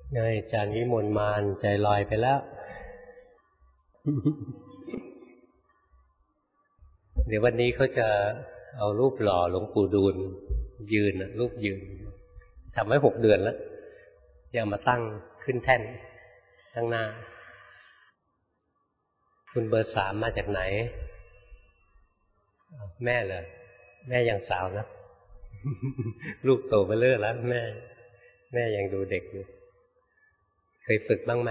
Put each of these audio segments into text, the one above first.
ไงอาจารย์วิมลมานใจลอยไปแล้ว เดี๋ยววันนี้เขาจะเอารูปหล่อหลวงปู่ดูลยืนรูปยืนทำไว้6 เดือนแล้วยังมาตั้งขึ้นแท่นข้างหน้าคุณเบอร์ 3มาจากไหนแม่เหรอแม่ยังสาวนะ ลูกโตไปเรื่อยแล้วแม่ยังดูเด็กอยู่เคยฝึกบ้างไหม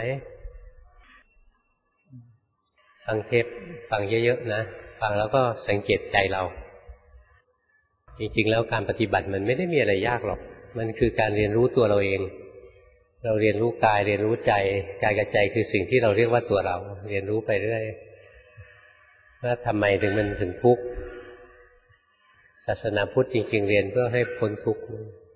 ฟังเทปฟังเยอะๆนะฟังแล้วก็สังเกตใจเราจริงๆแล้วการปฏิบัติมันไม่ได้มีอะไรยากหรอกมันคือการเรียนรู้ตัวเราเองเราเรียนรู้กายเรียนรู้ใจกายกับใจคือสิ่งที่เราเรียกว่าตัวเราเรียนรู้ไปเรื่อยว่าทำไมถึงมันถึงทุกข์ศาสนาพุทธจริงๆเรียนเพื่อให้พ้นทุกข์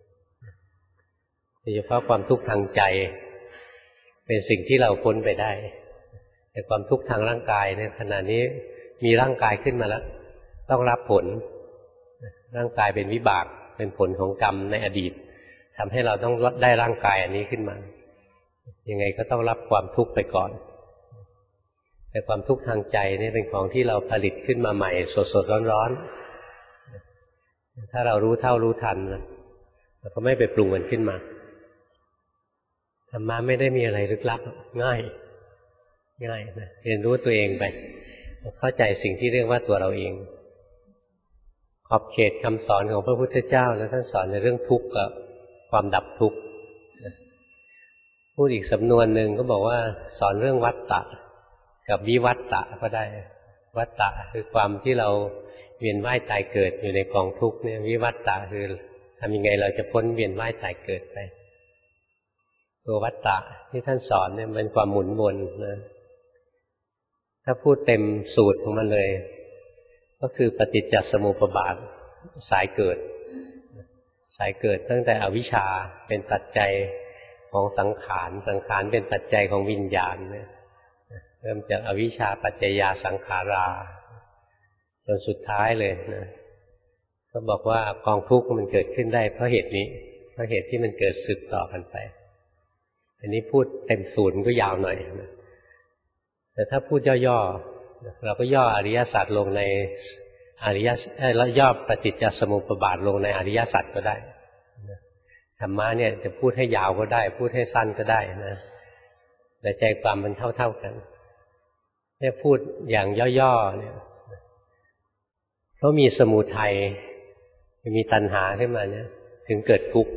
โดยเฉพาะความทุกข์ทางใจเป็นสิ่งที่เราพ้นไปได้แต่ความทุกข์ทางร่างกายเนี่ยขณะนี้มีร่างกายขึ้นมาแล้วต้องรับผลร่างกายเป็นวิบากเป็นผลของกรรมในอดีตทำให้เราต้องได้ร่างกายอันนี้ขึ้นมายังไงก็ต้องรับความทุกข์ไปก่อนแต่ความทุกข์ทางใจนี่เป็นของที่เราผลิตขึ้นมาใหม่สดๆร้อนๆถ้าเรารู้เท่ารู้ทันเราก็ไม่ไปปรุงมันขึ้นมาธรรมะไม่ได้มีอะไรลึกลับง่ายนะเรียนรู้ตัวเองไปเข้าใจสิ่งที่เรียกว่าตัวเราเองขอบเขตคำสอนของพระพุทธเจ้าแล้วท่านสอนในเรื่องทุกข์กับความดับทุกข์พูดอีกสำนวนหนึ่งก็บอกว่าสอนเรื่องวัฏฏะกับวิวัฏฏะก็ได้วัฏฏะคือความที่เราเวียนว่ายตายเกิดอยู่ในกองทุกข์เนี่ยวิวัฏฏะคือทำยังไงเราจะพ้นเวียนว่ายตายเกิดไปตัววัฏฏะที่ท่านสอนเนี่ยเป็นความหมุนวนนะถ้าพูดเต็มสูตรของมันเลยก็คือปฏิจจสมุปบาทสายเกิดตั้งแต่อวิชชาเป็นปัจจัยของสังขารเป็นปัจจัยของวิญญาณเนี่ยเริ่มจากอวิชชาปัจจยาสังขาราจนสุดท้ายเลยนะก็บอกว่ากองทุกข์มันเกิดขึ้นได้เพราะเหตุนี้เพราะเหตุที่มันเกิดสืบต่อกันไปอันนี้พูดเต็มสูตรก็ยาวหน่อยนะแต่ถ้าพูดย่อๆเราก็ย่ออริยสัจลงในอริยแล้วย่อปฏิจจสมุปบาทลงในอริยสัจก็ได้ธรรมะเนี่ยจะพูดให้ยาวก็ได้พูดให้สั้นก็ได้นะแต่ใจความมันเท่ากันเนี่ยพูดอย่างย่อๆเนี่ยเพราะมีสมุทัยมีตัณหาขึ้นมาเนี่ยถึงเกิดทุกข์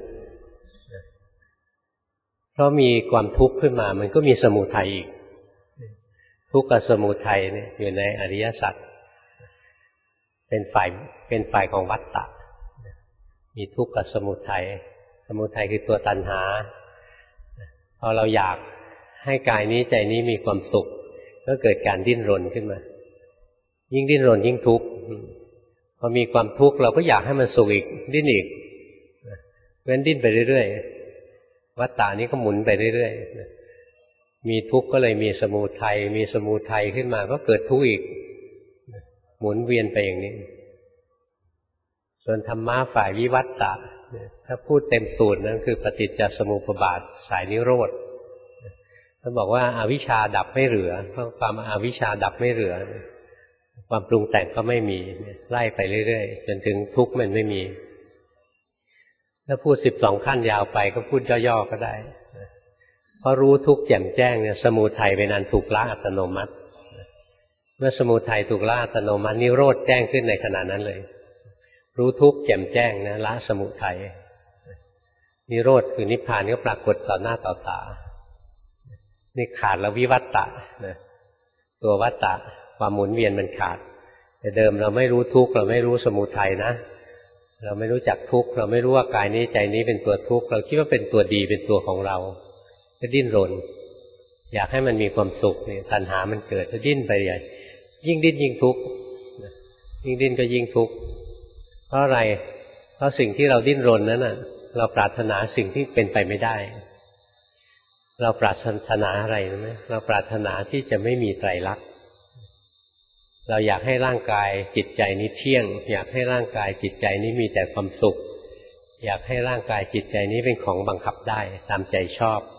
เพราะมีความทุกข์ขึ้นมามันก็มีสมุทัยอีกทุกข์กับสมุทัยเนี่ยอยู่ในอริยสัจเป็นฝ่ายของวัฏฏะมีทุกข์กับสมุทัยคือตัวตัณหาพอเราอยากให้กายนี้ใจนี้มีความสุขก็เกิดการดิ้นรนขึ้นมายิ่งดิ้นรนยิ่งทุกข์พอมีความทุกข์เราก็อยากให้มันสุขอีกดิ้นอีกเพราะฉะนั้นดิ้นไปเรื่อยๆวัฏฏะนี้ก็หมุนไปเรื่อยๆมีทุกข์ก็เลยมีสมุทัยขึ้นมาก็เกิดทุกข์อีกหมุนเวียนไปอย่างนี้ส่วนธรรมะฝ่ายวิวัฏฏะถ้าพูดเต็มสูตรนั่นคือปฏิจจสมุปบาทสายนิโรธท่านบอกว่าอวิชชาดับไม่เหลือเพราะความอวิชชาดับไม่เหลือความปรุงแต่งก็ไม่มีไล่ไปเรื่อยๆจนถึงทุกข์มันไม่มีถ้าพูด12ขั้นยาวไปก็พูดย่อๆก็ได้เพราะรู้ทุกข์แจ่มแจ้งเนี่ยสมุทัยเป็นอันถูกละอัตโนมัติเมื่อสมุทัยถูกละอัตโนมัตินิโรธแจ้งขึ้นในขณะนั้นเลยรู้ทุกข์แจ่มแจ้งนะละสมุทัยนิโรธคือนิพพานก็ปรากฏต่อหน้าต่อตานี่ขาดแล้ววิวัฏฏะนะตัววัฏฏะความหมุนเวียนมันขาดแต่เดิมเราไม่รู้ทุกข์เราไม่รู้สมุทัยนะเราไม่รู้จักทุกข์เราไม่รู้ว่ากายนี้ใจนี้เป็นตัวทุกข์เราคิดว่าเป็นตัวดีเป็นตัวของเราก็ดิ้นรนอยากให้มันมีความสุขเนี่ยตัณหามันเกิดก็ดิ้นไปใหญ่ยิ่งดิ้นยิ่งทุกข์ยิ่งดิ้นก็ยิ่งทุกข์เพราะอะไรเพราะสิ่งที่เราดิ้นรนนั้นน่ะเราปรารถนาสิ่งที่เป็นไปไม่ได้เราปรารถนาอะไรนะเราปรารถนาที่จะไม่มีไตรลักษณ์เราอยากให้ร่างกายจิตใจนี้เที่ยงอยากให้ร่างกายจิตใจนี้มีแต่ความสุขอยากให้ร่างกายจิตใจนี้เป็นของบังคับได้ตามใจชอบ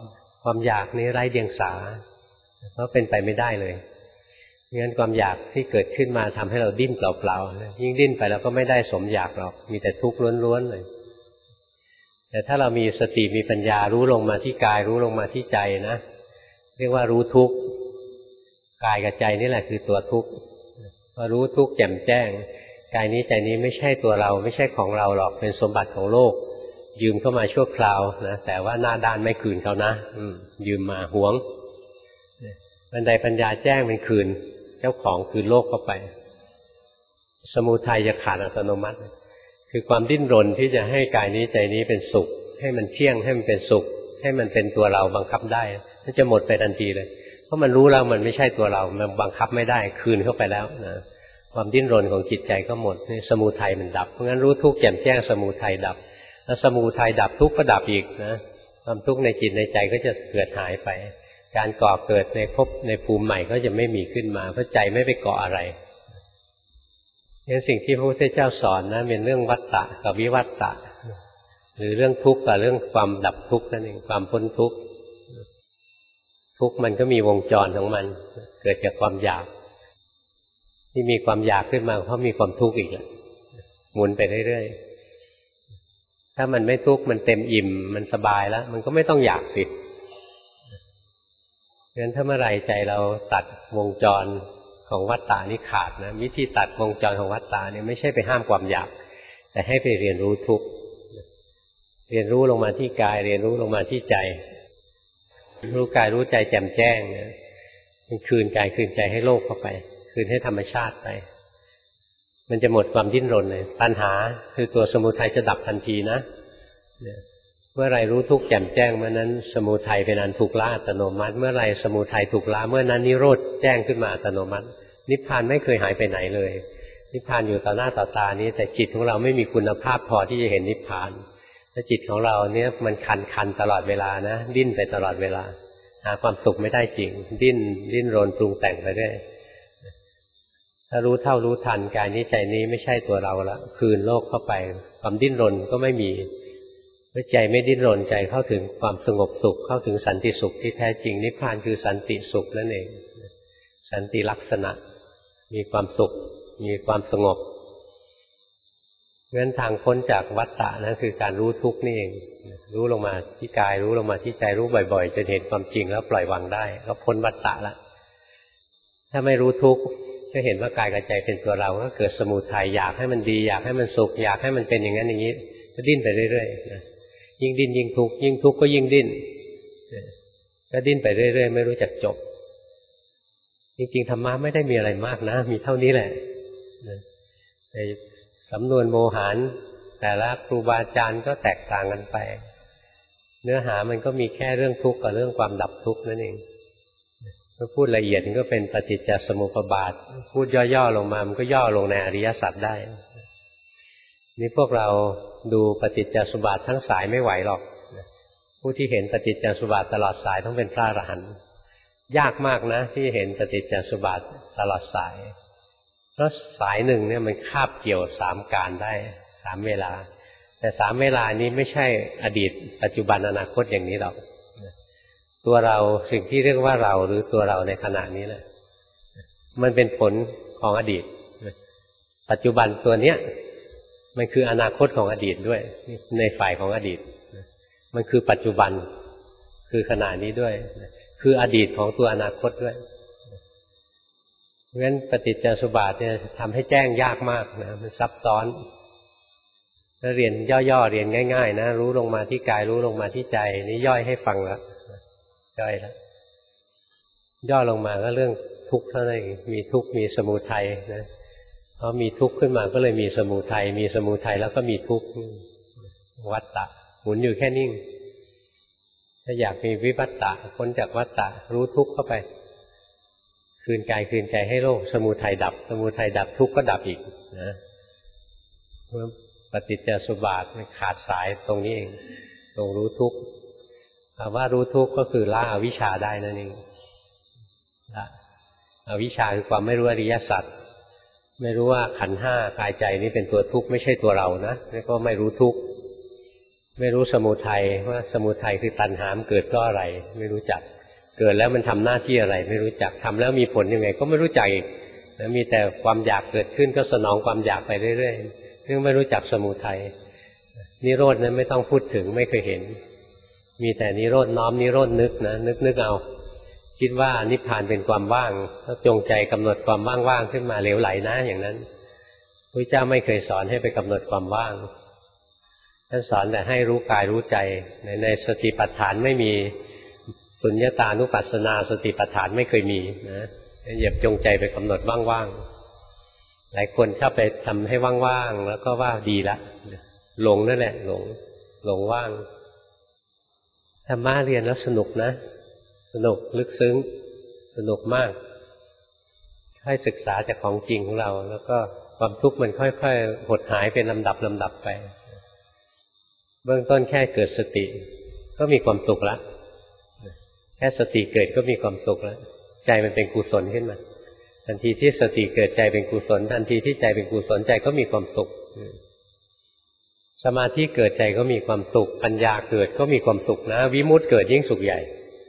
ความอยากนี้ไร้เดียงสาเพราะเป็นไปไม่ได้เลยงั้นความอยากที่เกิดขึ้นมาทำให้เราดิ้นเปล่าๆยิ่งดิ้นไปเราก็ไม่ได้สมอยากหรอกมีแต่ทุกข์ล้วนๆเลยแต่ถ้าเรามีสติมีปัญญารู้ลงมาที่กายรู้ลงมาที่ใจนะเรียกว่ารู้ทุกข์กายกับใจนี่แหละคือตัวทุกข์พอรู้ทุกข์แจ่มแจ้งกายนี้ใจนี้ไม่ใช่ตัวเราไม่ใช่ของเราหรอกเป็นสมบัติของโลกยืมเข้ามาชั่วคราวนะแต่ว่าหน้าด้านไม่คืนเขานะยืมมาหวงบันไดปัญญาแจ้งเป็นคืนเจ้าของคืนโลกเข้าไปสมุทัยจะขาดอัตโนมัติคือความดิ้นรนที่จะให้กายนี้ใจนี้เป็นสุขให้มันเที่ยงให้มันเป็นสุขให้มันเป็นตัวเราบังคับได้มันจะหมดไปทันทีเลยเพราะมันรู้แล้วมันไม่ใช่ตัวเรามันบังคับไม่ได้คืนเข้าไปแล้วนะความดิ้นรนของจิตใจก็หมดนี่สมุทัยมันดับเพราะงั้นรู้ทุกข์แจ่มแจ้งสมุทัยดับแล้วสมุทัยดับทุกข์ก็ดับอีกนะความทุกข์ในจิตในใจก็จะเกิดหายไปการก่อเกิดในภพในภูมิใหม่ก็จะไม่มีขึ้นมาเพราะใจไม่ไปเกาะอะไรงั้นสิ่งที่พระพุทธเจ้าสอนนะเป็นเรื่องวัฏฏะกับวิวัฏฏะหรือเรื่องทุกข์กับเรื่องความดับทุกข์นั่นเองความพ้นทุกข์ทุกข์มันก็มีวงจรของมันเกิดจากความอยากที่มีความอยากขึ้นมาเพราะมีความทุกข์อีกแหละหมุนไปเรื่อยๆถ้ามันไม่ทุกข์มันเต็มอิ่มมันสบายแล้วมันก็ไม่ต้องอยากสิงั้นถ้าเมื่อไรใจเราตัดวงจรของวัฏฏะนี้ขาดนะวิธีตัดวงจรของวัฏฏะเนี่ยไม่ใช่ไปห้ามความอยากแต่ให้ไปเรียนรู้ทุกข์เรียนรู้ลงมาที่กายเรียนรู้ลงมาที่ใจรู้กายรู้ใจแจ่มแจ้งเนี่ยคืนกายคืนใจให้โลกเข้าไปคืนให้ธรรมชาติไปมันจะหมดความดิ้นรนเลยปัญหาคือตัวสมุทัยจะดับทันทีนะเมื่อไรรู้ทุกข์แจ่มแจ้งเมื่อนั้นสมุทัยเป็นอันถูกละอัตโนมัติเมื่อไรสมุทัยถูกละเมื่อนั้นนิโรธแจ้งขึ้นมาอัตโนมัตินิพพานไม่เคยหายไปไหนเลยนิพพานอยู่ต่อหน้าต่อตานี้แต่จิตของเราไม่มีคุณภาพพอที่จะเห็นนิพพานถ้าจิตของเราเนี่ยมันคันตลอดเวลานะดิ้นไปตลอดเวลาหาความสุขไม่ได้จริงดิ้นรนปรุงแต่งไปเรื่อยถ้ารู้เท่ารู้ทันกายนี้ใจนี้ไม่ใช่ตัวเราละคืนโลกเข้าไปความดิ้นรนก็ไม่มีเมื่อใจไม่ดิ้นรนใจเข้าถึงความสงบสุขเข้าถึงสันติสุขที่แท้จริงนิพพานคือสันติสุขนั่นเองสันติลักษณะมีความสุขมีความสงบงั้นทางพ้นจากวัฏฏะนั้นคือการรู้ทุกข์นี่เองรู้ลงมาที่กายรู้ลงมาที่ใจรู้บ่อยๆจนเห็นความจริงแล้วปล่อยวางได้ก็พ้นวัฏฏะละถ้าไม่รู้ทุกข์ก็เห็นว่ากายกับใจเป็นตัวเราก็เกิดสมุทัยอยากให้มันดีอยากให้มันสุขอยากให้มันเป็นอย่างนั้นอย่างนี้ก็ดิ้นไปเรื่อยๆนะยิ่งดิ้นยิ่งทุกข์ยิ่งทุกข์ก็ยิ่งดิ้นก็ดิ้นไปเรื่อยๆไม่รู้จักจบจริงๆธรรมะไม่ได้มีอะไรมากนะมีเท่านี้แหละในสำนวนโมหารแต่ละครูบาอาจารย์ก็แตกต่างกันไปเนื้อหามันก็มีแค่เรื่องทุกข์กับเรื่องความดับทุกข์นั่นเองถ้าพูดละเอียดมันก็เป็นปฏิจจสมุปบาทพูดย่อๆลงมามันก็ย่อลงในอริยสัจได้นี่พวกเราดูปฏิจจสมุปบาททั้งสายไม่ไหวหรอกผู้ที่เห็นปฏิจจสมุปบาทตลอดสายต้องเป็นพระอรหันต์ยากมากนะที่เห็นปฏิจจสมุปบาทตลอดสายเพราะสายหนึ่งเนี่ยมันคาบเกี่ยว3การได้3เวลาแต่3เวลานี้ไม่ใช่อดีตปัจจุบันอนาคตอย่างนี้หรอกตัวเราสิ่งที่เรียกว่าเราหรือตัวเราในขณะนี้แหละมันเป็นผลของอดีตปัจจุบันตัวเนี้ยมันคืออนาคตของอดีตด้วยในฝ่ายของอดีตมันคือปัจจุบันคือขณะนี้ด้วยคืออดีตของตัวอนาคตด้วยเพราะฉะนั้นปฏิจจสมุปบาทเนี่ยทำให้แจ้งยากมากนะมันซับซ้อนถ้าเรียนย่อๆเรียนง่ายๆนะรู้ลงมาที่กายรู้ลงมาที่ใจนี่ย่อยให้ฟังแล้วย่อยแล้วย่อลงมาก็เรื่องทุกข์เท่านั้นเองมีทุกข์มีสมุทัยนะเพราะมีทุกข์ขึ้นมาก็เลยมีสมุทัยมีสมุทัยแล้วก็มีทุกข์วัฏฏะหมุนอยู่แค่นิ่งถ้าอยากมีวิวัฏฏะพ้นจากวัฏฏะรู้ทุกข์เข้าไปคืนกายคืนใจให้โลกสมุทัยดับสมุทัยดับทุกข์ก็ดับอีกนะเมื่อปฏิจจสมุปบาทมันขาดสายตรงนี้เองตรงรู้ทุกข์คำว่ารู้ทุกข์ก็คือละอวิชชาได้นั่นเองละอวิชชาคือความไม่รู้อริยสัจไม่รู้ว่าขันธ์ห้ากายใจนี้เป็นตัวทุกข์ไม่ใช่ตัวเรานะนี่ก็ไม่รู้ทุกข์ไม่รู้สมุทัยว่าสมุทัยคือตัณหาเกิดเพราะอะไรไม่รู้จักเกิดแล้วมันทำหน้าที่อะไรไม่รู้จักทำแล้วมีผลยังไงก็ไม่รู้จักอีกแล้วมีแต่ความอยากเกิดขึ้นก็สนองความอยากไปเรื่อยๆซึ่งไม่รู้จักสมุทัยนิโรธนั้นไม่ต้องพูดถึงไม่เคยเห็นมีแต่นิโรธน้อมนิโรธนึกนะนึกเอาคิดว่านิพพานเป็นความว่างแล้วจงใจกำหนดความว่างๆขึ้นมาเหลวไหลนะอย่างนั้นพระเจ้าไม่เคยสอนให้ไปกำหนดความว่างท่านสอนแต่ให้รู้กายรู้ใจในสติปัฏฐานไม่มีสุญญตานุปัสสนาสติปัฏฐานไม่เคยมีนะอย่าจงใจไปกำหนดว่างๆหลายคนชอบไปทำให้ว่างๆแล้วก็ว่าดีละหลงนั่นแหละหลงว่างธรรมะเรียนแล้วสนุกนะสนุกลึกซึ้งสนุกมากให้ศึกษาจากของจริงของเราแล้วก็ความทุกข์มันค่อยๆหดหายเป็นลำดับไปเบื้องต้นแค่เกิดสติก็มีความสุขแล้วแค่สติเกิดก็มีความสุขแล้วใจมันเป็นกุศลขึ้นมาทันทีที่สติเกิดใจเป็นกุศลทันทีที่ใจเป็นกุศลใจก็มีความสุขสมาธิเกิดใจก็มีความสุขปัญญาเกิดก็มีความสุขนะวิมุตติเกิดยิ่งสุขใหญ่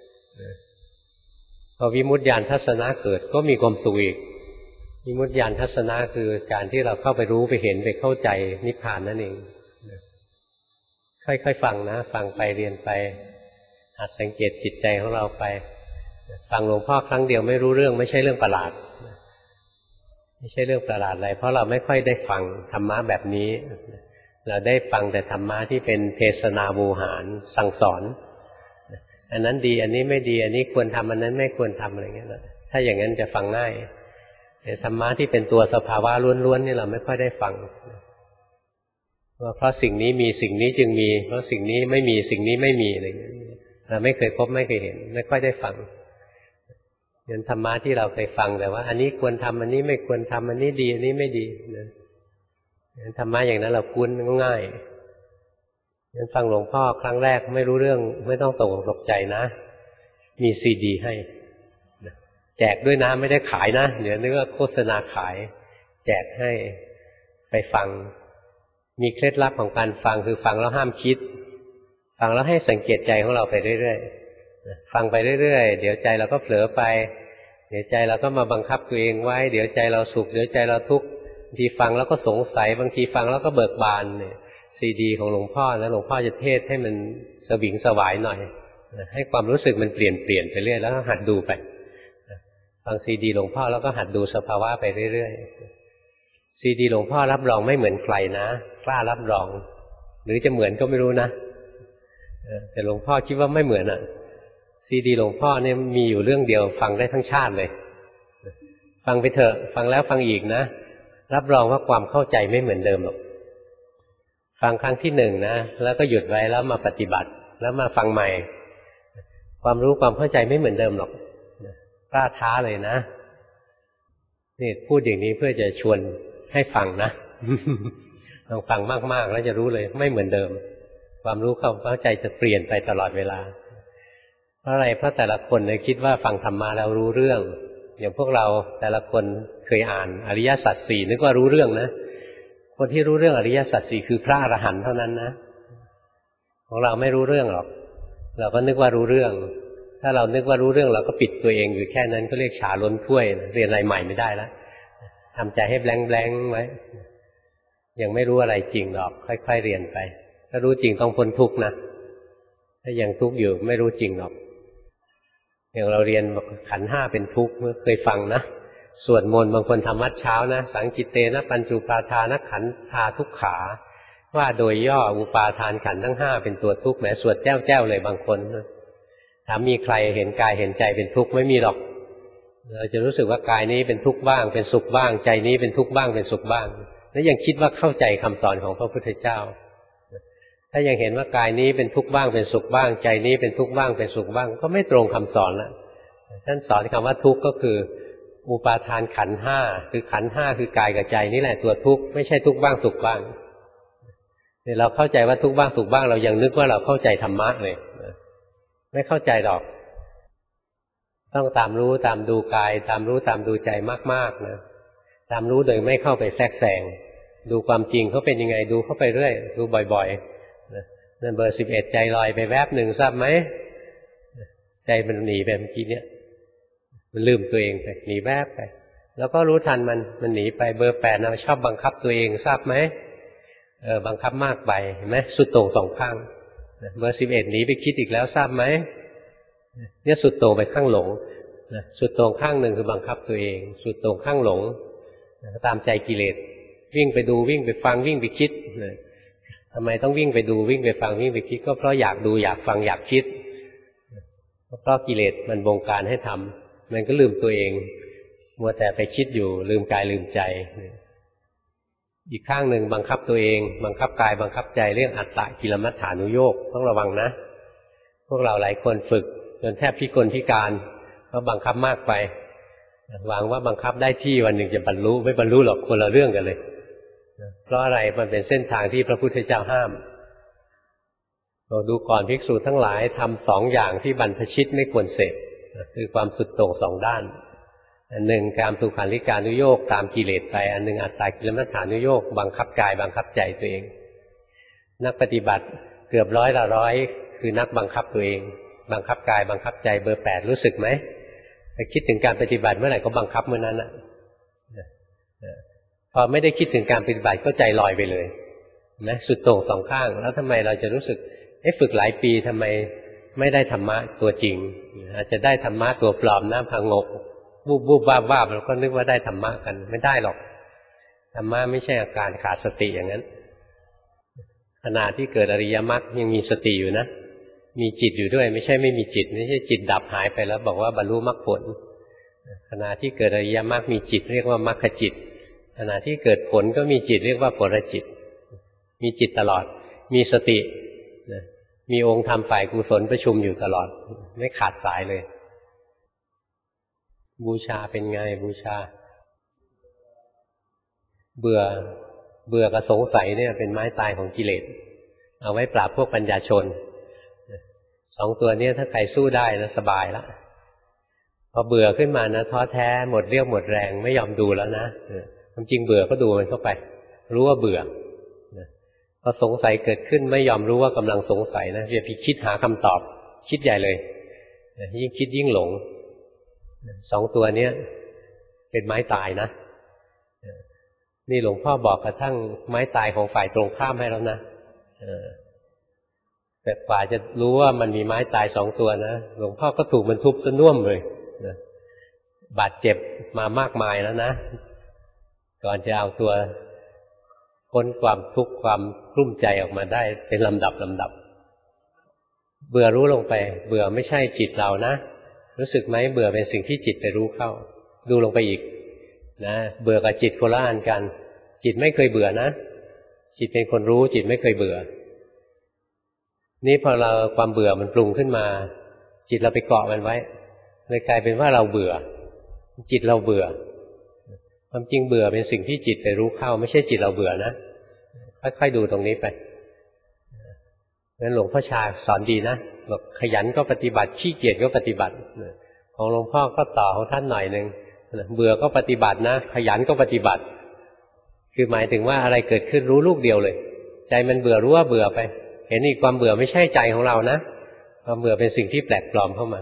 พอวิมุตติญาณทัศนะเกิดก็มีความสุขอีกวิมุตติญาณทัศนะคือการที่เราเข้าไปรู้ไปเห็นไปเข้าใจนิพพานนั่นเองค่อยๆฟังนะฟังไปเรียนไปหัดสังเกตจิตใจของเราไปฟังหลวงพ่อครั้งเดียวไม่รู้เรื่องไม่ใช่เรื่องประหลาดไม่ใช่เรื่องประหลาดอะไรเพราะเราไม่ค่อยได้ฟังธรรมะแบบนี้เราได้ฟังแต่ธรรมะที่เป็นเทศนาโวหารสั่งสอนอันนั้นดีอันนี้ไม่ดีอันนี้ควรทำอันนั้นไม่ควรทำอะไรเงี้ยถ้าอย่างนั้นจะฟังง่ายแต่ธรรมะที่เป็นตัวสภาวะล้วนๆนี่เราไม่ค่อยได้ฟังว่าเพราะสิ่งนี้มีสิ่งนี้จึงมีเพราะสิ่งนี้ไม่มีสิ่งนี้ไม่มีอะไรเงี้ยเราไม่เคยพบไม่เคยเห็นไม่ค่อยได้ฟังอย่างธรรมะที่เราเคยฟังแต่ว่าอันนี้ควรทำอันนี้ไม่ควรทำอันนี้ดีอันนี้ไม่ดีนะธรรมะอย่างนั้นเราคุ้นง่ายงั้นฟังหลวงพ่อครั้งแรกไม่รู้เรื่องไม่ต้องตกใจนะมีซีดีให้แจกด้วยนะไม่ได้ขายนะเดี๋ยวนึกว่าโฆษณาขายแจกให้ไปฟังมีเคล็ดลับของการฟังคือฟังแล้วห้ามคิดฟังแล้วให้สังเกตใจของเราไปเรื่อยๆฟังไปเรื่อยๆเดี๋ยวใจเราก็เผลอไปเดี๋ยวใจเราก็มาบังคับตัวเองไว้เดี๋ยวใจเราสุขเดี๋ยวใจเราทุกข์บางทีฟังแล้วก็สงสัยบางทีฟังแล้วก็เบิกบานเนี่ยซีดีของหลวงพ่อนะหลวงพ่อจะเทศให้มันสวิงสวายหน่อยให้ความรู้สึกมันเปลี่ยนไปเรื่อยแล้วก็หัดดูไปฟังซีดีหลวงพ่อแล้วก็หัดดูสภาวะไปเรื่อยๆซีดีหลวงพ่อรับรองไม่เหมือนใครนะกล้ารับรองหรือจะเหมือนก็ไม่รู้นะแต่หลวงพ่อคิดว่าไม่เหมือนอ่ะซีดีหลวงพ่อเนี่ยมีอยู่เรื่องเดียวฟังได้ทั้งชาติเลยฟังไปเถอะฟังแล้วฟังอีกนะรับรองว่าความเข้าใจไม่เหมือนเดิมหรอกฟังครั้งที่หนึ่งนะแล้วก็หยุดไว้แล้วมาปฏิบัติแล้วมาฟังใหม่ความรู้ความเข้าใจไม่เหมือนเดิมหรอกกล้าท้าเลยนะนี่พูดอย่างนี้เพื่อจะชวนให้ฟังนะลองฟังมากๆแล้วจะรู้เลยไม่เหมือนเดิมความรู้ความเข้าใจจะเปลี่ยนไปตลอดเวลาเพราะอะไรเพราะแต่ละคนเนี่ยคิดว่าฟังธรรมะแล้วรู้เรื่องอย่างพวกเราแต่ละคนเคยอ่านอริยสัจสี่นึกว่ารู้เรื่องนะคนที่รู้เรื่องอริยสัจสี่คือพระอรหันต์เท่านั้นนะของเราไม่รู้เรื่องหรอกเราก็นึกว่ารู้เรื่องถ้าเรานึกว่ารู้เรื่องเราก็ปิดตัวเองอยู่แค่นั้นก็เรียกฉาล้นถ้วยเรียนอะไรใหม่ไม่ได้แล้วทำใจให้แบงค์ไว้ยังไม่รู้อะไรจริงหรอกค่อยๆเรียนไปถ้ารู้จริงต้องพ้นทุกข์นะถ้ายังทุกข์อยู่ไม่รู้จริงหรอกอย่างเราเรียนขันธ์ห้าเป็นทุกข์เคยฟังนะสวดมนต์บางคนทำวัดเช้านะสังกิเตนะปัญจุปาทานขันธาทุกขาว่าโดยย่ออุปาทานขันธ์ทั้งห้าเป็นตัวทุกข์แหมสวดแจ้วเลยบางคนถามมีใครเห็นกายเห็นใจเป็นทุกข์ไม่มีหรอกเราจะรู้สึกว่ากายนี้เป็นทุกข์บ้างเป็นสุขบ้างใจนี้เป็นทุกข์บ้างเป็นสุขบ้างแล้วยังคิดว่าเข้าใจคำสอนของพระพุทธเจ้าถ้ายังเห็นว่ากายนี้เป็นทุกข์บ้างเป็นสุขบ้างใจนี้เป็นทุกข์บ้างเป็นสุขบ้างก็ไม่ตรงคำสอนแล้วท่านสอนคำว่าทุกข์ก็คืออุปาทานขันธ์ห้าคือขันธ์ห้าคือกายกับใจนี่แหละตัวทุกข์ไม่ใช่ทุกข์บ้างสุขบ้างเนี่ยเราเข้าใจว่าทุกข์บ้างสุขบ้างเรายังนึกว่าเราเข้าใจธรรมะเลยไม่เข้าใจหรอกต้องตามรู้ตามดูกายตามรู้ตามดูใจมากๆนะตามรู้โดยไม่เข้าไปแทรกแซงดูความจริงเขาเป็นยังไงดูเข้าไปเรื่อยดูบ่อยๆนะนั่นเบอร์11ใจลอยไปแวบหนึ่งทราบไหมใจมันหนีไปเมื่อกี้เนี่ยมันลืมตัวเองไปหนีแวบไปแล้วก็รู้ทันมันหนีไปเบอร์8นะชอบบังคับตัวเองทราบไหมบังคับมากไปเห็นไหมสุดโต่งสองข้างเบอร์11หนีไปคิดอีกแล้วทราบไหมเนี่ยสุดโต่งไปข้างหลงสุดโต่งข้างหนึ่งคือบังคับตัวเองสุดโต่งข้างหลงตามใจกิเลสวิ่งไปดูวิ่งไปฟังวิ่งไปคิดทำไมต้องวิ่งไปดูวิ่งไปฟังวิ่งไปคิดก็เพราะอยากดูอยากฟังอยากคิดเพราะกิเลสมันบงการให้ทำมันก็ลืมตัวเองมัวแต่ไปคิดอยู่ลืมกายลืมใจอีกข้างหนึ่งบังคับตัวเองบังคับกายบังคับใจเรื่องอัตตกิลมัฏฐานุโยคต้องระวังนะพวกเราหลายคนฝึกจนแทบพิกลพิการเพราะบังคับมากไปหวังว่าบังคับได้ที่วันหนึ่งจะบรรลุไม่บรรลุหรอกคนละเรื่องกันเลยเพราะอะไรมันเป็นเส้นทางที่พระพุทธเจ้าห้ามเราดูก่อนภิกษุทั้งหลายทำ2อย่างที่บรรพชิตไม่ควรเสพคือความสุดโต่ง2ด้านอันหนึ่งกามสุขันธิกานุโยคตามกิเลสไปอันหนึ่งอัตตกิลมัฏฐานุโยคบังคับกายบังคับใจตัวเองนักปฏิบัติเกือบ100 ละ 100คือนักบังคับตัวเองบังคับกายบังคับใจเบอร์8รู้สึกไหมถ้าคิดถึงการปฏิบัติเมื่อไหร่ก็บังคับเมื่อนั้นนะพอไม่ได้คิดถึงการปฏิบัติก็ใจลอยไปเลยนะสุดโต่งสองข้างแล้วทำไมเราจะรู้สึกฝึกหลายปีทำไมไม่ได้ธรรมะตัวจริงอาจจะได้ธรรมะตัวปลอมน้ำพังงกวูบวูบวาบวาบเราก็นึกว่าได้ธรรมะกันไม่ได้หรอกธรรมะไม่ใช่อาการขาดสติอย่างนั้นขณะที่เกิดอริยมรรคยังมีสติอยู่นะมีจิตอยู่ด้วยไม่ใช่ไม่มีจิตไม่ใช่จิตดับหายไปแล้วบอกว่าบรรลุมรรคผลขณะที่เกิดอริยมรรคมีจิตเรียกว่ามรรคจิตขณะที่เกิดผลก็มีจิตเรียกว่าผลจิตมีจิตตลอดมีสติมีองค์ธรรมฝ่ายกุศลประชุมอยู่ตลอดไม่ขาดสายเลยบูชาเป็นไงบูชาเบื่อกับสงสัยเนี่ยเป็นไม้ตายของกิเลสเอาไว้ปราบพวกปัญญาชน2ตัวนี้ถ้าใครสู้ได้นะสบายแล้วพอเบื่อขึ้นมานะท้อแท้หมดเรี่ยวหมดแรงไม่ยอมดูแล้วนะความจริงเบื่อก็ดูมันเข้าไปรู้ว่าเบื่อพอสงสัยเกิดขึ้นไม่ยอมรู้ว่ากำลังสงสัยนะอย่าไปคิดหาคำตอบคิดใหญ่เลยยิ่งคิดยิ่งหลง2ตัวนี้เป็นไม้ตายนะนี่หลวงพ่อบอกกระทั่งไม้ตายของฝ่ายตรงข้ามให้แล้วนะแต่กว่าจะรู้ว่ามันมีไม้ตาย2ตัวนะหลวงพ่อก็ถูกมันทุบซะน่วมเลยบาดเจ็บมามากมายแล้วนะก่อนจะเอาตัวพ้นความทุกข์ความกลุ้มใจออกมาได้เป็นลำดับเบื่อรู้ลงไปเบื่อไม่ใช่จิตเรานะรู้สึกไหมเบื่อเป็นสิ่งที่จิตไปรู้เข้าดูลงไปอีกนะเบื่อกับจิตคนละอันกันจิตไม่เคยเบื่อนะจิตเป็นคนรู้จิตไม่เคยเบื่อนี่พอเราความเบื่อมันปรุงขึ้นมาจิตเราไปเกาะมันไว้เลยกลายเป็นว่าเราเบื่อจิตเราเบื่อความจริงเบื่อเป็นสิ่งที่จิตไปรู้เข้าไม่ใช่จิตเราเบื่อนะค่อยๆดูตรงนี้ไปงั้นหลวงพ่อชาสอนดีนะบอกขยันก็ปฏิบัติขี้เกียจก็ปฏิบัติของหลวงพ่อก็ต่อของท่านหน่อยนึงเบื่อก็ปฏิบัตินะขยันก็ปฏิบัติคือหมายถึงว่าอะไรเกิดขึ้นรู้ลูกเดียวเลยใจมันเบื่อรู้ว่าเบื่อไปเห็นอีกความเบื่อไม่ใช่ใจของเรานะความเบื่อเป็นสิ่งที่แปลกปลอมเข้ามา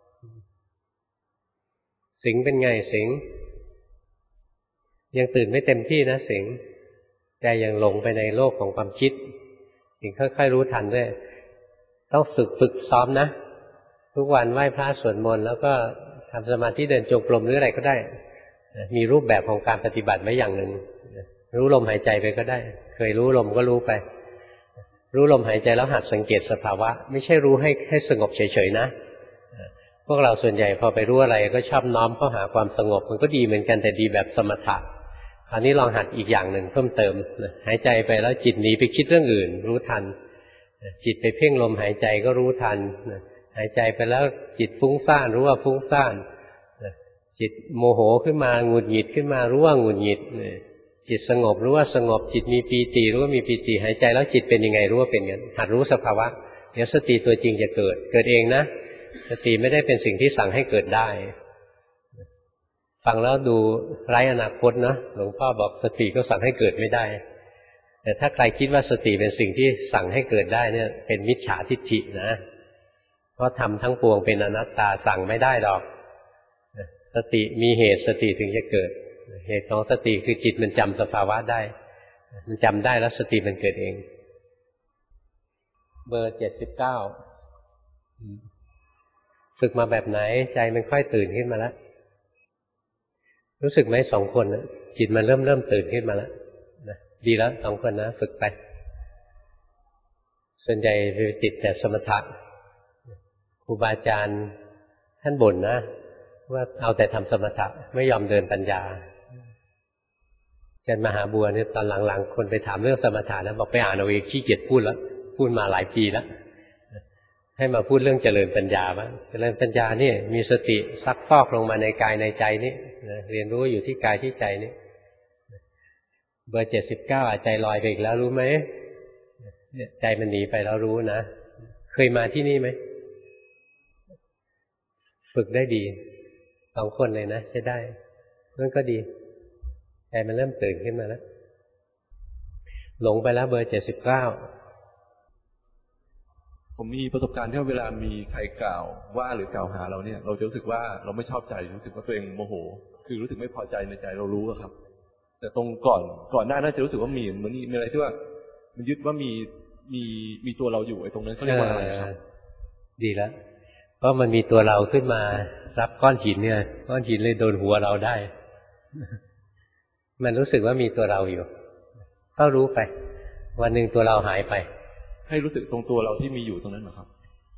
สิงเป็นไงสิงยังตื่นไม่เต็มที่นะสิงใจยังหลงไปในโลกของความคิดสิงค่อยๆรู้ทันด้วยต้องฝึกซ้อมนะทุกวันไหว้พระสวดมนต์แล้วก็ทำสมาธิเดินจงกรมหรืออะไรก็ได้มีรูปแบบของการปฏิบัติไว้อย่างหนึ่งรู้ลมหายใจไปก็ได้เคยรู้ลมก็รู้ไปรู้ลมหายใจแล้วหัดสังเกตสภาวะไม่ใช่รู้ให้สงบเฉยๆนะพวกเราส่วนใหญ่พอไปรู้อะไรก็ชอบน้อมเข้าหาความสงบมันก็ดีเหมือนกันแต่ดีแบบสมถะคราวนี้ลองหัดอีกอย่างหนึ่งเพิ่มเติมหายใจไปแล้วจิตหนีไปคิดเรื่องอื่นรู้ทันจิตไปเพ่งลมหายใจก็รู้ทันหายใจไปแล้วจิตฟุ้งซ่านรู้ว่าฟุ้งซ่านจิตโมโหขึ้นมาหงุดหงิดขึ้นมารู้ว่าหงุดหงิดจิตสงบรู้ว่าสงบจิตมีปีติรู้ว่ามีปีติหายใจแล้วจิตเป็นยังไงรู้ว่าเป็นอย่างนั้นหัดรู้สภาวะเดี๋ยวสติตัวจริงจะเกิดเองนะสติไม่ได้เป็นสิ่งที่สั่งให้เกิดได้ฟังแล้วดูไร้อนาคตนะหลวงพ่อบอกสติก็สั่งให้เกิดไม่ได้แต่ถ้าใครคิดว่าสติเป็นสิ่งที่สั่งให้เกิดได้เนี่ยเป็นมิจฉาทิฏฐินะเพราะทำทั้งปวงเป็นอนัตตาสั่งไม่ได้หรอกสติมีเหตุสติถึงจะเกิดเหตุของสติคือจิตมันจำสภาวะได้มันจำได้แล้วสติมันเกิดเองเบอร์79ฝึกมาแบบไหนใจมันค่อยตื่นขึ้นมาแล้วรู้สึกไหม2 คนนะจิตมันเริ่มตื่นขึ้นมาแล้วดีแล้ว2 คนนะฝึกไปส่วนใหญ่ไปติดแต่สมถะครูบาอาจารย์ท่านบ่นนะว่าเอาแต่ทำสมถะไม่ยอมเดินปัญญาอาจารย์มหาบัวเนี่ยตอนหลังๆคนไปถามเรื่องสมถะแล้วบอกไปอ่านเอาเองขี้เกียจพูดแล้วพูดมาหลายปีแล้วให้มาพูดเรื่องเจริญปัญญาบ้างเจริญปัญญานี่มีสติซักฟอกลงมาในกายในใจนี่เรียนรู้อยู่ที่กายที่ใจนี่เบอร์79ใจลอยไปอีกแล้วรู้ไหมใจมันหนีไปแล้วรู้นะเคยมาที่นี่ไหมฝึกได้ดี2 คนเลยนะใช้ได้นั่นก็ดีใจมันเริ่มตื่นขึ้นมาแล้วหลงไปแล้วเบอร์79 ผมมีประสบการณ์ที่เวลามีใครกล่าวว่าหรือกล่าวหาเราเนี่ยเราจะรู้สึกว่าเราไม่ชอบใจรู้สึกว่าตัวเองโมโหคือรู้สึกไม่พอใจในใจเรารู้ครับแต่ตรงก่อนหน้านั้นจะรู้สึกว่ามันมีอะไรที่ว่ามันยึดว่ามีตัวเราอยู่ไอ้ตรงนั้นเขาเรียกว่าอะไรครับดีแล้วเพราะมันมีตัวเราขึ้นมารับก้อนหินเนี่ยก้อนหินเลยโดนหัวเราได้มันรู้สึกว่ามีตัวเราอยู่ก็รู้ไปวันหนึ่งตัวเราหายไปให้รู้สึกตรงตัวเราที่มีอยู่ตรงนั้นนะครับ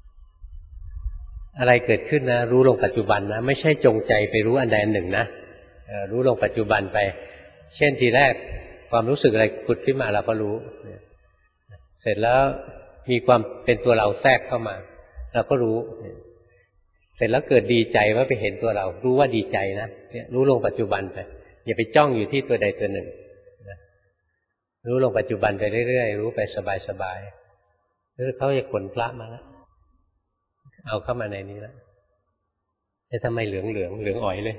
อะไรเกิดขึ้นนะรู้ลงปัจจุบันนะไม่ใช่จงใจไปรู้อันใดอันหนึ่งนะรู้ลงปัจจุบันไปเช่นทีแรกความรู้สึกอะไรผุดขึ้นมาเราก็รู้เสร็จแล้วมีความเป็นตัวเราแทรกเข้ามาเราก็รู้เสร็จแล้วเกิดดีใจว่าไปเห็นตัวเรารู้ว่าดีใจนะเนี่ยรู้ลงปัจจุบันไปอย่าไปจ้องอยู่ที่ตัวใดตัวหนึ่งรู้ลงปัจจุบันไปเรื่อยๆรู้ไปสบายๆแล้วเขาจะขนพระมาแล้วเอาเข้ามาในนี้แล้วแต่ทำไมเหลืองอ๋อยเลย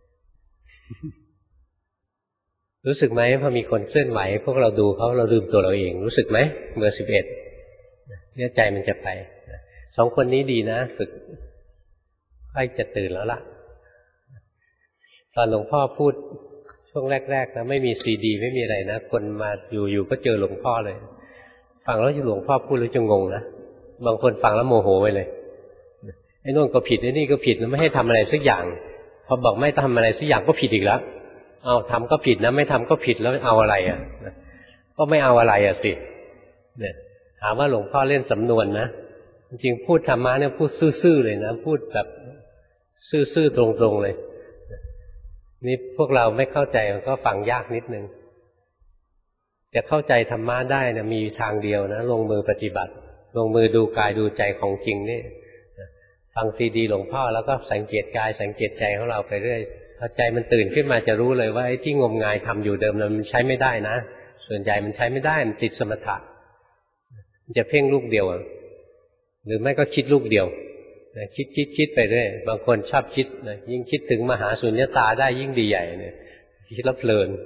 รู้สึกไหมพอมีคนเคลื่อนไหวพวกเราดูเขาเราลืมตัวเราเองรู้สึกไหมเบอร์11เนี่ยใจมันจะไป2 คนนี้ดีนะฝึกใกล้จะตื่นแล้วล่ะตอนหลวงพ่อพูดช่วงแรกๆนะไม่มีซีดีไม่มีอะไรนะคนมาอยู่ก็เจอหลวงพ่อเลยฟังแล้วหลวงพ่อพูดแล้วจะงงนะบางคนฟังแล้วโมโหไปเลยไอ้โน่นก็ผิดไอ้นี่ก็ผิดไม่ให้ทำอะไรสักอย่างพอบอกไม่ทำอะไรสักอย่างก็ผิดอีกแล้วเอาทำก็ผิดนะไม่ทำก็ผิดแล้วเอาอะไรอ่ะก็ไม่เอาอะไรอ่ะสิเนี่ยถามว่าหลวงพ่อเล่นสำนวนนะจริงๆพูดธรรมะเนี่ยพูดซื่อๆเลยนะพูดแบบซื่อๆตรงๆเลยนี่พวกเราไม่เข้าใจมันก็ฟังยากนิดนึงจะเข้าใจธรรมะได้นะมีทางเดียวนะลงมือปฏิบัติลงมือดูกายดูใจของจริงนี่ฟังซีดีหลวงพ่อแล้วก็สังเกตกายสังเกตใจของเราไปเรื่อยพอใจมันตื่นขึ้นมาจะรู้เลยว่าไอ้ที่งมงายทำอยู่เดิมมันใช้ไม่ได้นะส่วนใหญ่มันใช้ไม่ได้มันติดสมถะมันจะเพ่งลูกเดียวหรือไม่ก็คิดลูกเดียวคิดไปเรื่อยบางคนชอบคิดนะยิ่งคิดถึงมหาสุญญตาได้ยิ่งดีใหญ่เนี่ยคิดแล้วเพลิน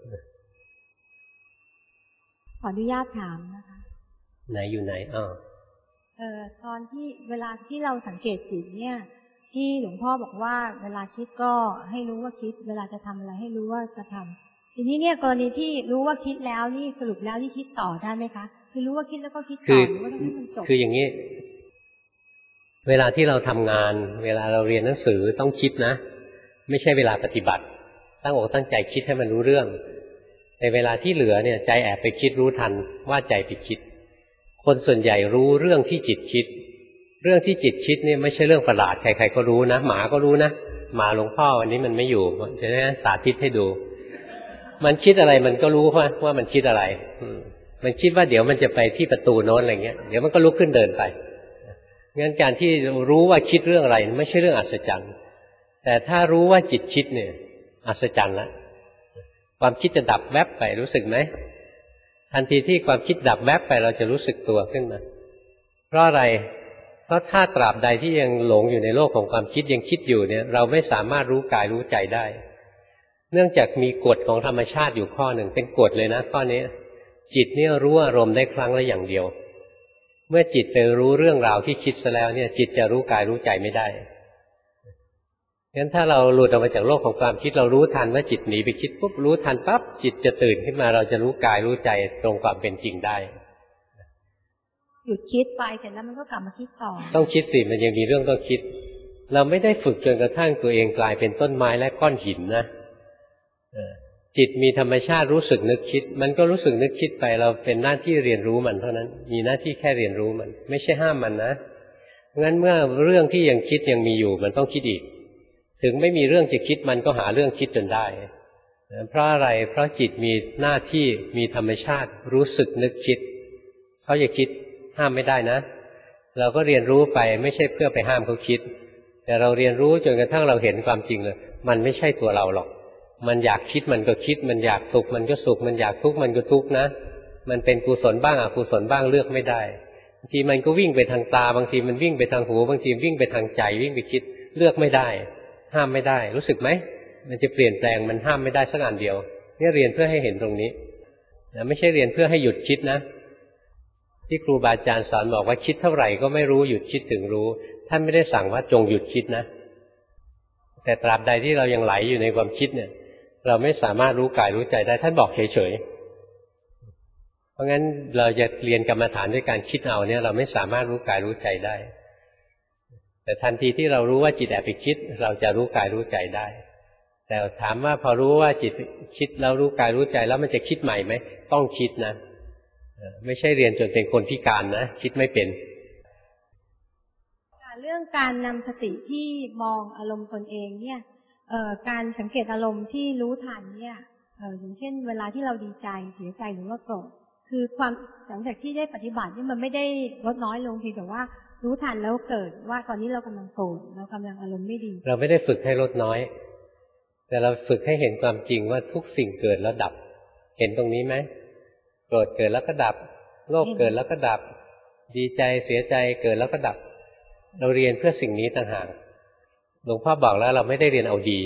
ขออนุญาตถามนะคะไหนอยู่ไหนตอนที่เวลาที่เราสังเกตจิตเนี่ยที่หลวงพ่อบอกว่าเวลาคิดก็ให้รู้ว่าคิดเวลาจะทำอะไรให้รู้ว่าจะทำทีนี้เนี่ยกรณีที่รู้ว่าคิดแล้วนี่สรุปแล้วนี่คิดต่อได้ไหมคะคือรู้ว่าคิดแล้วก็คิดต่อหรือว่าต้องให้มันจบคืออย่างนี้เวลาที่เราทำงานเวลาเราเรียนหนังสือต้องคิดนะไม่ใช่เวลาปฏิบัติตั้งอกตั้งใจคิดให้มันรู้เรื่องในเวลาที่เหลือเนี่ยใจแอบไปคิดรู้ทันว่าใจไปคิดคนส่วนใหญ่รู้เรื่องที่จิตคิดเรื่องที่จิตคิดนี่ไม่ใช่เรื่องประหลาดใครๆก็รู้นะหมาก็รู้นะหมาหลวงพ่อวันนี้มันไม่อยู่จะได้สาธิตให้ดูมันคิดอะไรมันก็รู้ว่ามันคิดอะไรมันคิดว่าเดี๋ยวมันจะไปที่ประตูโน้นอะไรเงี้ยเดี๋ยวมันก็ลุกขึ้นเดินไปงั้นการที่รู้ว่าคิดเรื่องอะไรไม่ใช่เรื่องอัศจรรย์แต่ถ้ารู้ว่าจิตคิดเนี่ยอัศจรรย์ละความคิดจะดับแวบไปรู้สึกไหมทันทีที่ความคิดดับแวบไปเราจะรู้สึกตัวขึ้นมาเพราะอะไรเพราะถ้าตราบใดที่ยังหลงอยู่ในโลกของความคิดยังคิดอยู่เนี่ยเราไม่สามารถรู้กายรู้ใจได้เนื่องจากมีกฎของธรรมชาติอยู่ข้อหนึ่งเป็นกฎเลยนะข้อนี้จิตเนี่ยรู้อารมณ์ได้ครั้งละอย่างเดียวเมื่อจิตไปรู้เรื่องราวที่คิดซะแล้วเนี่ยจิตจะรู้กายรู้ใจไม่ได้งั้นถ้าเราหลุดออกมาจากโลกของความคิดเรารู้ทันว่าจิตหนีไปคิดปุ๊บรู้ทันปั๊บจิตจะตื่นขึ้นมาเราจะรู้กายรู้ใจตรงความเป็นจริงได้หยุดคิดไปเสร็จแล้วมันก็กลับมาคิดต่อต้องคิดสิมันยังมีเรื่องต้องคิดเราไม่ได้ฝึกจนกระทั่งตัวเองกลายเป็นต้นไม้และก้อนหินนะจิตมีธรรมชาติรู้สึกนึกคิดมันก็รู้สึกนึกคิดไปเราเป็นหน้าที่เรียนรู้มันเท่านั้นมีหน้าที่แค่เรียนรู้มันไม่ใช่ห้ามมันนะงั้นเมื่อเรื่องที่ยังคิดยังมีอยู่มันต้องคิดอีกถึงไม่มีเรื่องจะคิดมันก็หาเรื่องคิดจนได้เพราะอะไรเพราะจิตมีหน้าที่มีธรรมชาติรู้สึกนึกคิดเขาจะคิดห้ามไม่ได้นะเราก็เรียนรู้ไปไม่ใช่เพื่อไปห้ามเขาคิดแต่เราเรียนรู้จนกระทั่งเราเห็นความจริงเลยมันไม่ใช่ตัวเราหรอกมันอยากคิดมันก็คิดมันอยากสุขมันก็สุขมันอยากทุกข์มันก็ทุกข์นะมันเป็นกุศลบ้างอกุศลบ้างเลือกไม่ได้บางทีมันก็วิ่งไปทางตาบางทีมันวิ่งไปทางหูบางทีวิ่งไปทางใจวิ่งไปคิดเลือกไม่ได้ห้ามไม่ได้รู้สึกไหมมันจะเปลี่ยนแปลงมันห้ามไม่ได้สักอันเดียวนี่เรียนเพื่อให้เห็นตรงนี้ไม่ใช่เรียนเพื่อให้หยุดคิดนะที่ครูบาอาจารย์สอนบอกว่าคิดเท่าไหร่ก็ไม่รู้หยุดคิดถึงรู้ท่านไม่ได้สั่งว่าจงหยุดคิดนะแต่ตราบใดที่เรายังไหลอยู่ในความคิดเนี่ยเราไม่สามารถรู้กายรู้ใจได้ท่านบอกเฉยๆเพราะงั้นเราจะเรียนกรรมฐานด้วยการคิดเอาเนี่ยเราไม่สามารถรู้กายรู้ใจได้แต่ทันทีที่เรารู้ว่าจิตแอบไปคิดเราจะรู้กายรู้ใจได้แต่ถามว่าพอรู้ว่าจิตคิดแล้วรู้กายรู้ใจแล้วมันจะคิดใหม่ไหมต้องคิดนะไม่ใช่เรียนจนเป็นคนพิการนะคิดไม่เป็นเรื่องการนำสติที่มองอารมณ์ตนเองเนี่ยการสังเกตอารมณ์ที่รู้ทันเนี่ยอย่างเช่นเวลาที่เราดีใจเสียใจหรือว่าโกรธคือความหลังจากที่ได้ปฏิบัตินี่มันไม่ได้ลดน้อยลงเพียงแต่ว่ารู้ทันแล้วเกิดว่าตอนนี้เรากำลังโกรธเรากำลังอารมณ์ไม่ดีเราไม่ได้ฝึกให้ลดน้อยแต่เราฝึกให้เห็นความจริงว่าทุกสิ่งเกิดแล้วดับเห็นตรงนี้ไหมโกรธเกิดแล้วก็ดับโลภเกิดแล้วก็ดับดีใจเสียใจเกิดแล้วก็ดับเราเรียนเพื่อสิ่งนี้ต่างหากหลวงพ่อบอกแล้วเราไม่ได้เรียนเอาดี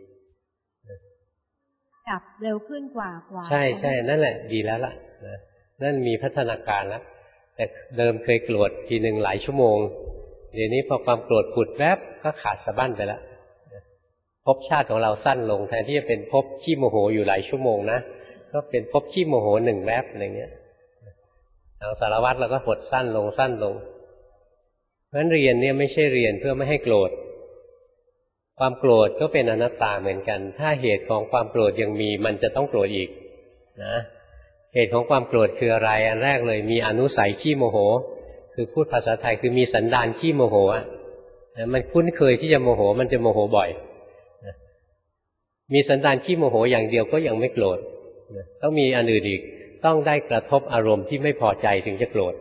ดับเร็วขึ้นกว่าใช่ใช่นั่นแหละดีแล้วล่ะนั่นมีพัฒนาการแล้วแต่เดิมเคยโกรธทีหนึ่งหลายชั่วโมงเดี๋ยวนี้พอความโกรธผุดแวบก็ขาดสะบั้นไปแล้วภพชาติของเราสั้นลงแทนที่จะเป็นภพขี้โมโหอยู่หลายชั่วโมงนะก็เป็นภพขี้โมโหหนึ่งแวบอะไรเงี้ยสังสารวัฏเราก็หดสั้นลงสั้นลงเพราะฉะนั้นเรียนเนี่ยไม่ใช่เรียนเพื่อไม่ให้โกรธความโกรธก็เป็นอนัตตาเหมือนกันถ้าเหตุของความโกรธยังมีมันจะต้องโกรธอีกนะเหตุของความโกรธคืออะไรอันแรกเลยมีอนุสัยขี้โมโหคือพูดภาษาไทยคือมีสันดานขี้โมโหอ่ะมันคุ้นเคยที่จะโมโหมันจะโมโหบ่อยมีสันดานขี้โมโหอย่างเดียวก็ยังไม่โกรธต้องมีอันอื่นอีกต้องได้กระทบอารมณ์ที่ไม่พอใจถึงจะโกรธ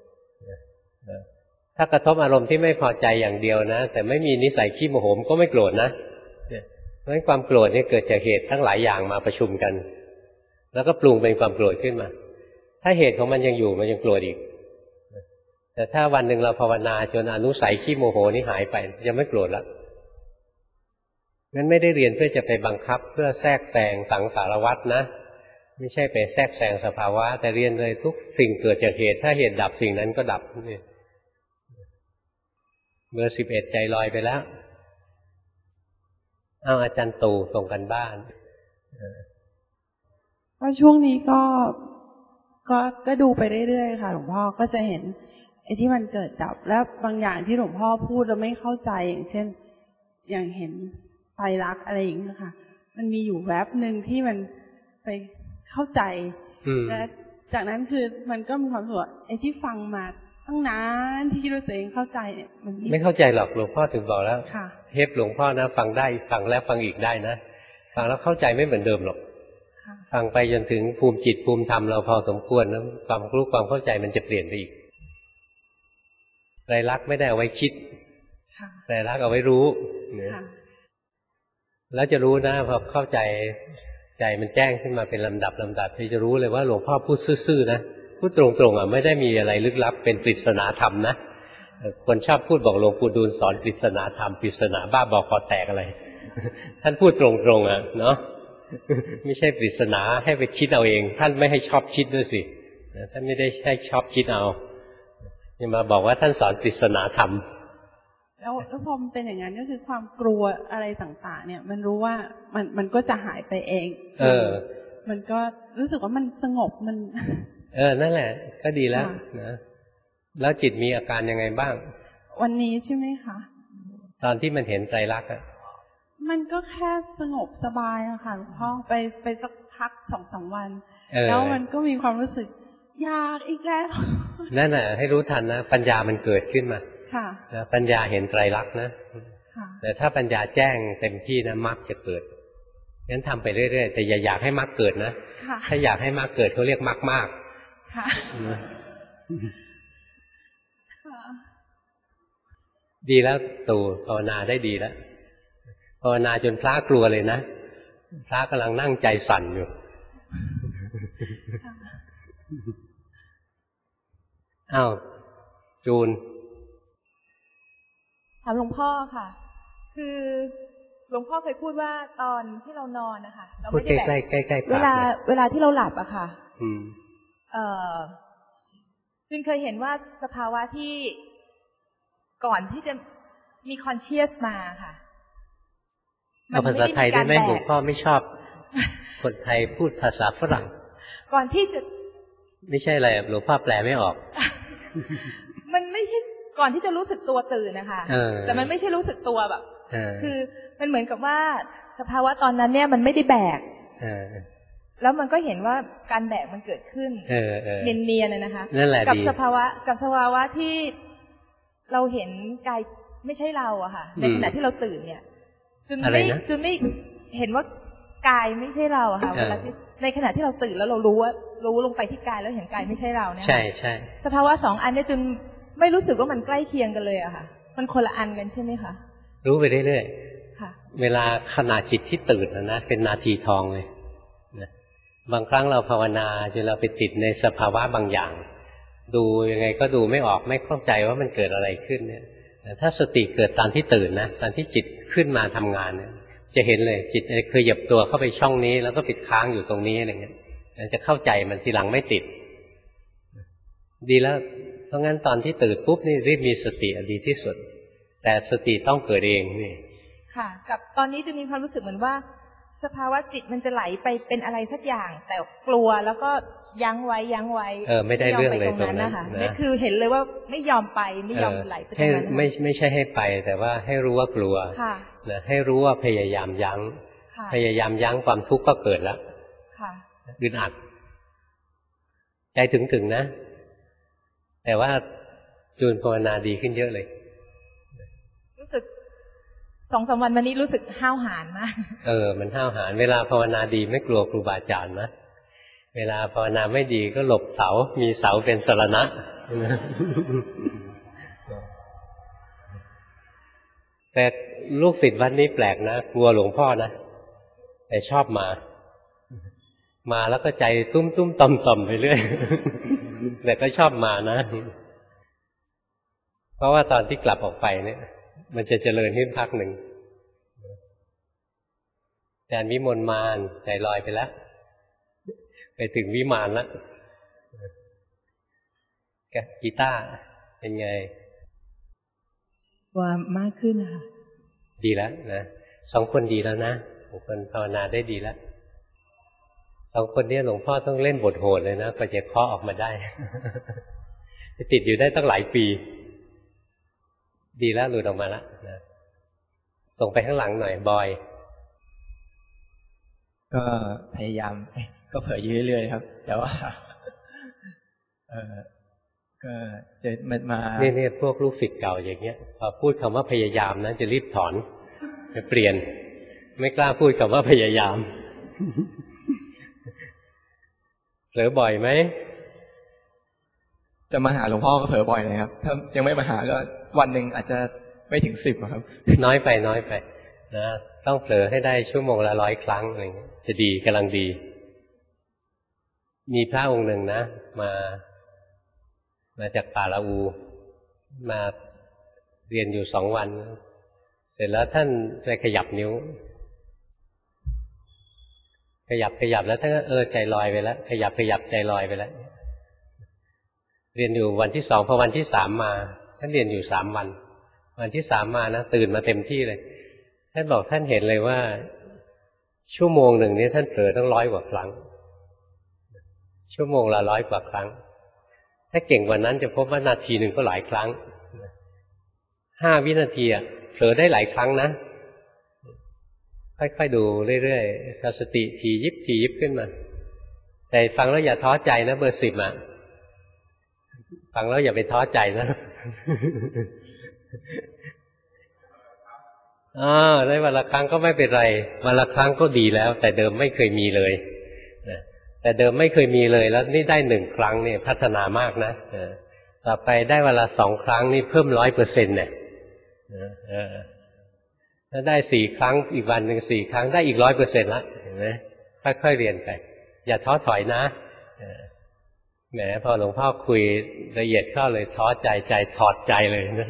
ถ้ากระทบอารมณ์ที่ไม่พอใจอย่างเดียวนะแต่ไม่มีนิสัยขี้โมโหก็ไม่โกรธนะเพราะฉะนั้นความโกรธนี่เกิดจากเหตุทั้งหลายอย่างมาประชุมกันแล้วก็ปรุงเป็นความโกรธขึ้นมาถ้าเหตุของมันยังอยู่มันยังโกรธอีกแต่ถ้าวันหนึ่งเราภาวนาจนอนุสัยขี้โมโหนี่หายไปจะไม่โกรธแล้วงั้นไม่ได้เรียนเพื่อจะไปบังคับเพื่อแทรกแซงสังสารวัฏนะไม่ใช่ไปแทรกแซงสภาวะแต่เรียนเลยทุกสิ่งเกิดจากเหตุถ้าเหตุดับสิ่งนั้นก็ดับนี่เบอร์11ใจลอยไปแล้วเอาอาจารย์ตู่ส่งกันบ้านก็ช่วงนี้ก็ดูไปเรื่อยๆค่ะหลวงพ่อก็จะเห็นไอ้ที่มันเกิดดับแล้วบางอย่างที่หลวงพ่อพูดเราไม่เข้าใจอย่างเช่นอย่างเห็นไตรลักษณ์อะไรอย่างนี้ค่ะมันมีอยู่แวบหนึ่งที่มันไปเข้าใจและจากนั้นคือมันก็มีความรู้สึกไอ้ที่ฟังมาตั้งนานที่คิดว่าตัวเองเข้าใจเนี่ยมันไม่เข้าใจหรอกหลวงพ่อถึงบอกแล้วเทปหลวงพ่อนะฟังได้ฟังแล้วฟังอีกได้นะฟังแล้วเข้าใจไม่เหมือนเดิมหรอกฟังไปจนถึงภูมิจิตภูมิธรรมเราพอสมควรนะความรู้ความเข้าใจมันจะเปลี่ยนไปอีกไตรลักษณ์ไม่ได้เอาไว้คิดไตรลักษณ์เอาไว้รู้แล้วจะรู้นะพอเข้าใจใจมันแจ้งขึ้นมาเป็นลำดับที่จะรู้เลยว่าหลวงพ่อพูดซื่อๆนะพูดตรงๆไม่ได้มีอะไรลึกลับเป็นปริศนาธรรมนะคนชอบพูดบอกหลวงปู่ดูลสอนปริศนาธรรมปริศนาบ้าบอคอแตกอะไรท่านพูดตรงๆเนาะไม่ใช่ปริศนาให้ไปคิดเอาเองท่านไม่ให้ชอบคิดด้วยสิท่านไม่ได้ให้ชอบคิดเอาอย่ามาบอกว่าท่านสอนปริศนาธรรมแล้วพอมันเป็นอย่างนั้นก็คือความกลัวอะไรต่างๆเนี่ยมันรู้ว่ามันก็จะหายไปเองมันก็รู้สึกว่ามันสงบมันนั่นแหละก็ดีแล้วนะแล้วจิตมีอาการยังไงบ้างวันนี้ใช่ไหมคะตอนที่มันเห็นไตรลักษณ์มันก็แค่สงบสบายอะค่ะหลวงพ่อไปสักพัก2-3 วันแล้วมันก็มีความรู้สึกอยากอีกแล้วนั่นแหละให้รู้ทันนะปัญญามันเกิดขึ้นมาค่ะปัญญาเห็นไตรลักษณ์นะแต่ถ้าปัญญาแจ้งเต็มที่นะมรรคจะเกิดงั้นทำไปเรื่อยๆแต่อย่าอยากให้มรรคเกิดนะถ้าอยากให้มรรคเกิดเขาเรียกมรรคมากดีแล้วตู่ภาวนาได้ดีแล้วภาวนาจนพระกลัวเลยนะพระกำลังนั่งใจสั่นอยู่อ้าวจูนถามหลวงพ่อค่ะคือหลวงพ่อเคยพูดว่าตอนที่เรานอนนะคะเราไม่ได้แบบใกล้ๆเวลาที่เราหลับอะค่ะจึงเคยเห็นว่าสภาวะที่ก่อนที่จะมีคอนเชียสมาค่ะเอาภาษาไทยได้ไหมหลวงพ่อไม่ชอบคนไทยพูดภาษาฝรั่งก่อนที่จะไม่ใช่อะไรหลวงพ่อแปลไม่ออกมันไม่ใช่ก่อนที่จะรู้สึกตัวตื่นนะคะแต่มันไม่ใช่รู้สึกตัวแบบคือมันเหมือนกับว่าสภาวะตอนนั้นเนี่ยมันไม่ได้แบกแล้วมันก็เห็นว่าการแบกมันเกิดขึ้นเนียนๆนะคะกับสภาวะที่เราเห็นกายไม่ใช่เราอะค่ะในขณะที่เราตื่นเนี่ยจนไม่เห็นว่ากายไม่ใช่เราอะค่ะเวลาที่ในขณะที่เราตื่นแล้วเรารู้ลงไปที่กายแล้วเห็นกายไม่ใช่เราเนี่ยใช่สภาวะ2อันเนี่ยจนไม่รู้สึกว่ามันใกล้เคียงกันเลยอะค่ะมันคนละอันกันใช่ไหมคะรู้ไปเรื่อยๆเวลาขณะจิตที่ตื่นนะเป็นนาทีทองเลยนะบางครั้งเราภาวนาจนเราไปติดในสภาวะบางอย่างดูยังไงก็ดูไม่ออกไม่เข้าใจว่ามันเกิดอะไรขึ้นเนี่ยถ้าสติเกิดตอนที่ตื่นนะตอนที่จิตขึ้นมาทำงานเนี่ยจะเห็นเลยจิตเคยหยับตัวเข้าไปช่องนี้แล้วก็ปิดค้างอยู่ตรงนี้อะไรเงี้ยจะเข้าใจมันทีหลังไม่ติดดีแล้วเพราะงั้นตอนที่ตื่นปุ๊บนี่รีบมีสติดีที่สุดแต่สติต้องเกิดเองนี่ค่ะกับตอนนี้จะมีความรู้สึกเหมือนว่าสภาวะจิตมันจะไหลไปเป็นอะไรสักอย่างแต่กลัวแล้วก็ยั้งไว้ไม่ได้เรื่องเลยตรงนั้นนะคะนี่คือเห็นเลยว่าไม่ยอมไปไม่ยอมไหลไปตรงนั้นไม่ใช่ให้ไปแต่ว่าให้รู้ว่ากลัวนะให้รู้ว่าพยายามยั้งพยายามยั้งความทุกข์ก็เกิดแล้วอึดอัดใจถึงนะแต่ว่าจูนภาวนาดีขึ้นเยอะเลยรู้สึก2-3 วันวันนี้รู้สึกห้าวหาญมากมันห้าวหาญเวลาภาวนาดีไม่กลัวครูบาอาจารย์นะเวลาภาวนาไม่ดีก็หลบเสามีเสาเป็นสรณะแต่ลูกศิษย์วัดนี้แปลกนะกลัวหลวงพ่อนะแต่ชอบมาแล้วก็ใจตุ้มๆต่อมๆไปเรื่อยแต่ก็ชอบมานะเพราะว่าตอนที่กลับออกไปเนี่ยมันจะเจริญขึ้นพักหนึ่งอาจารย์วิมลมานใจลอยไปแล้วไปถึงวิมานแล้วกีตาร์เป็นไงว่ามากขึ้นค่ะดีแล้วนะ2 คนดีแล้วนะ2 คนภาวนาได้ดีแล้ว2 คนนี้หลวงพ่อต้องเล่นบทโหดเลยนะกว่าจะเคาะออกมาได้ติดอยู่ได้ตั้งหลายปีดีแล้วหลุดออกมาแล้วนะส่งไปข้างหลังหน่อยบอยก็พยายามก็เผยเรื่อยๆครับแต่ว่าก็เสร็จมันมาเนี่ยพวกลูกศิษย์เก่าอย่างเงี้ยพอพูดคำว่าพยายามนะจะรีบถอนจะเปลี่ยนไม่กล้าพูดคำว่าพยายามเผลอบ่อยไหมจะมาหาหลวงพ่อก็เผลอบ่อยเลยครับถ้ายังไม่มาหาก็วันหนึ่งอาจจะไม่ถึง10ครับน้อยไปนะต้องเผลอให้ได้ชั่วโมงละ100 ครั้งอะไรเงี้ยจะดีกำลังดีมีพระองค์หนึ่งนะมาจากป่าละอูมาเรียนอยู่2 วันเสร็จแล้วท่านไปขยับนิ้วขยับแล้วท่านก็ใจลอยไปแล้วขยับใจลอยไปแล้วเรียนอยู่วันที่2พอวันที่3มาท่านเรียนอยู่3วันวันที่3มานะตื่นมาเต็มที่เลยท่านบอกท่านเห็นเลยว่าชั่วโมงหนึ่งนี้ท่านเผลอตั้ง100 กว่าครั้งชั่วโมงละ100 กว่าครั้งถ้าเก่งกว่านั้นจะพบว่านาทีหนึ่งก็หลายครั้ง5 วินาทีเผลอได้หลายครั้งนะค่อยๆดูเรื่อยๆสติทียิบขึ้นมาแต่ฟังแล้วอย่าท้อใจนะเบอร์10ฟังแล้วอย่าไปท้อใจนะได้วันละครั้งก็ไม่เป็นไรวันละครั้งก็ดีแล้วแต่เดิมไม่เคยมีเลยนะแต่เดิมไม่เคยมีเลยแล้วนี่ได้1 ครั้งเนี่ยพัฒนามากนะต่อไปได้วันละ2 ครั้งนี่เพิ่ม 100% เนี่ยถ้าได้4 ครั้งอีกวันหนึ่ง4 ครั้งได้อีก 100% ละเห็นไหมค่อยๆเรียนไปอย่าท้อถอยนะแหมพอหลวงพ่อคุยละเอียดเข้าเลยท้อใจถอดใจเลยนะ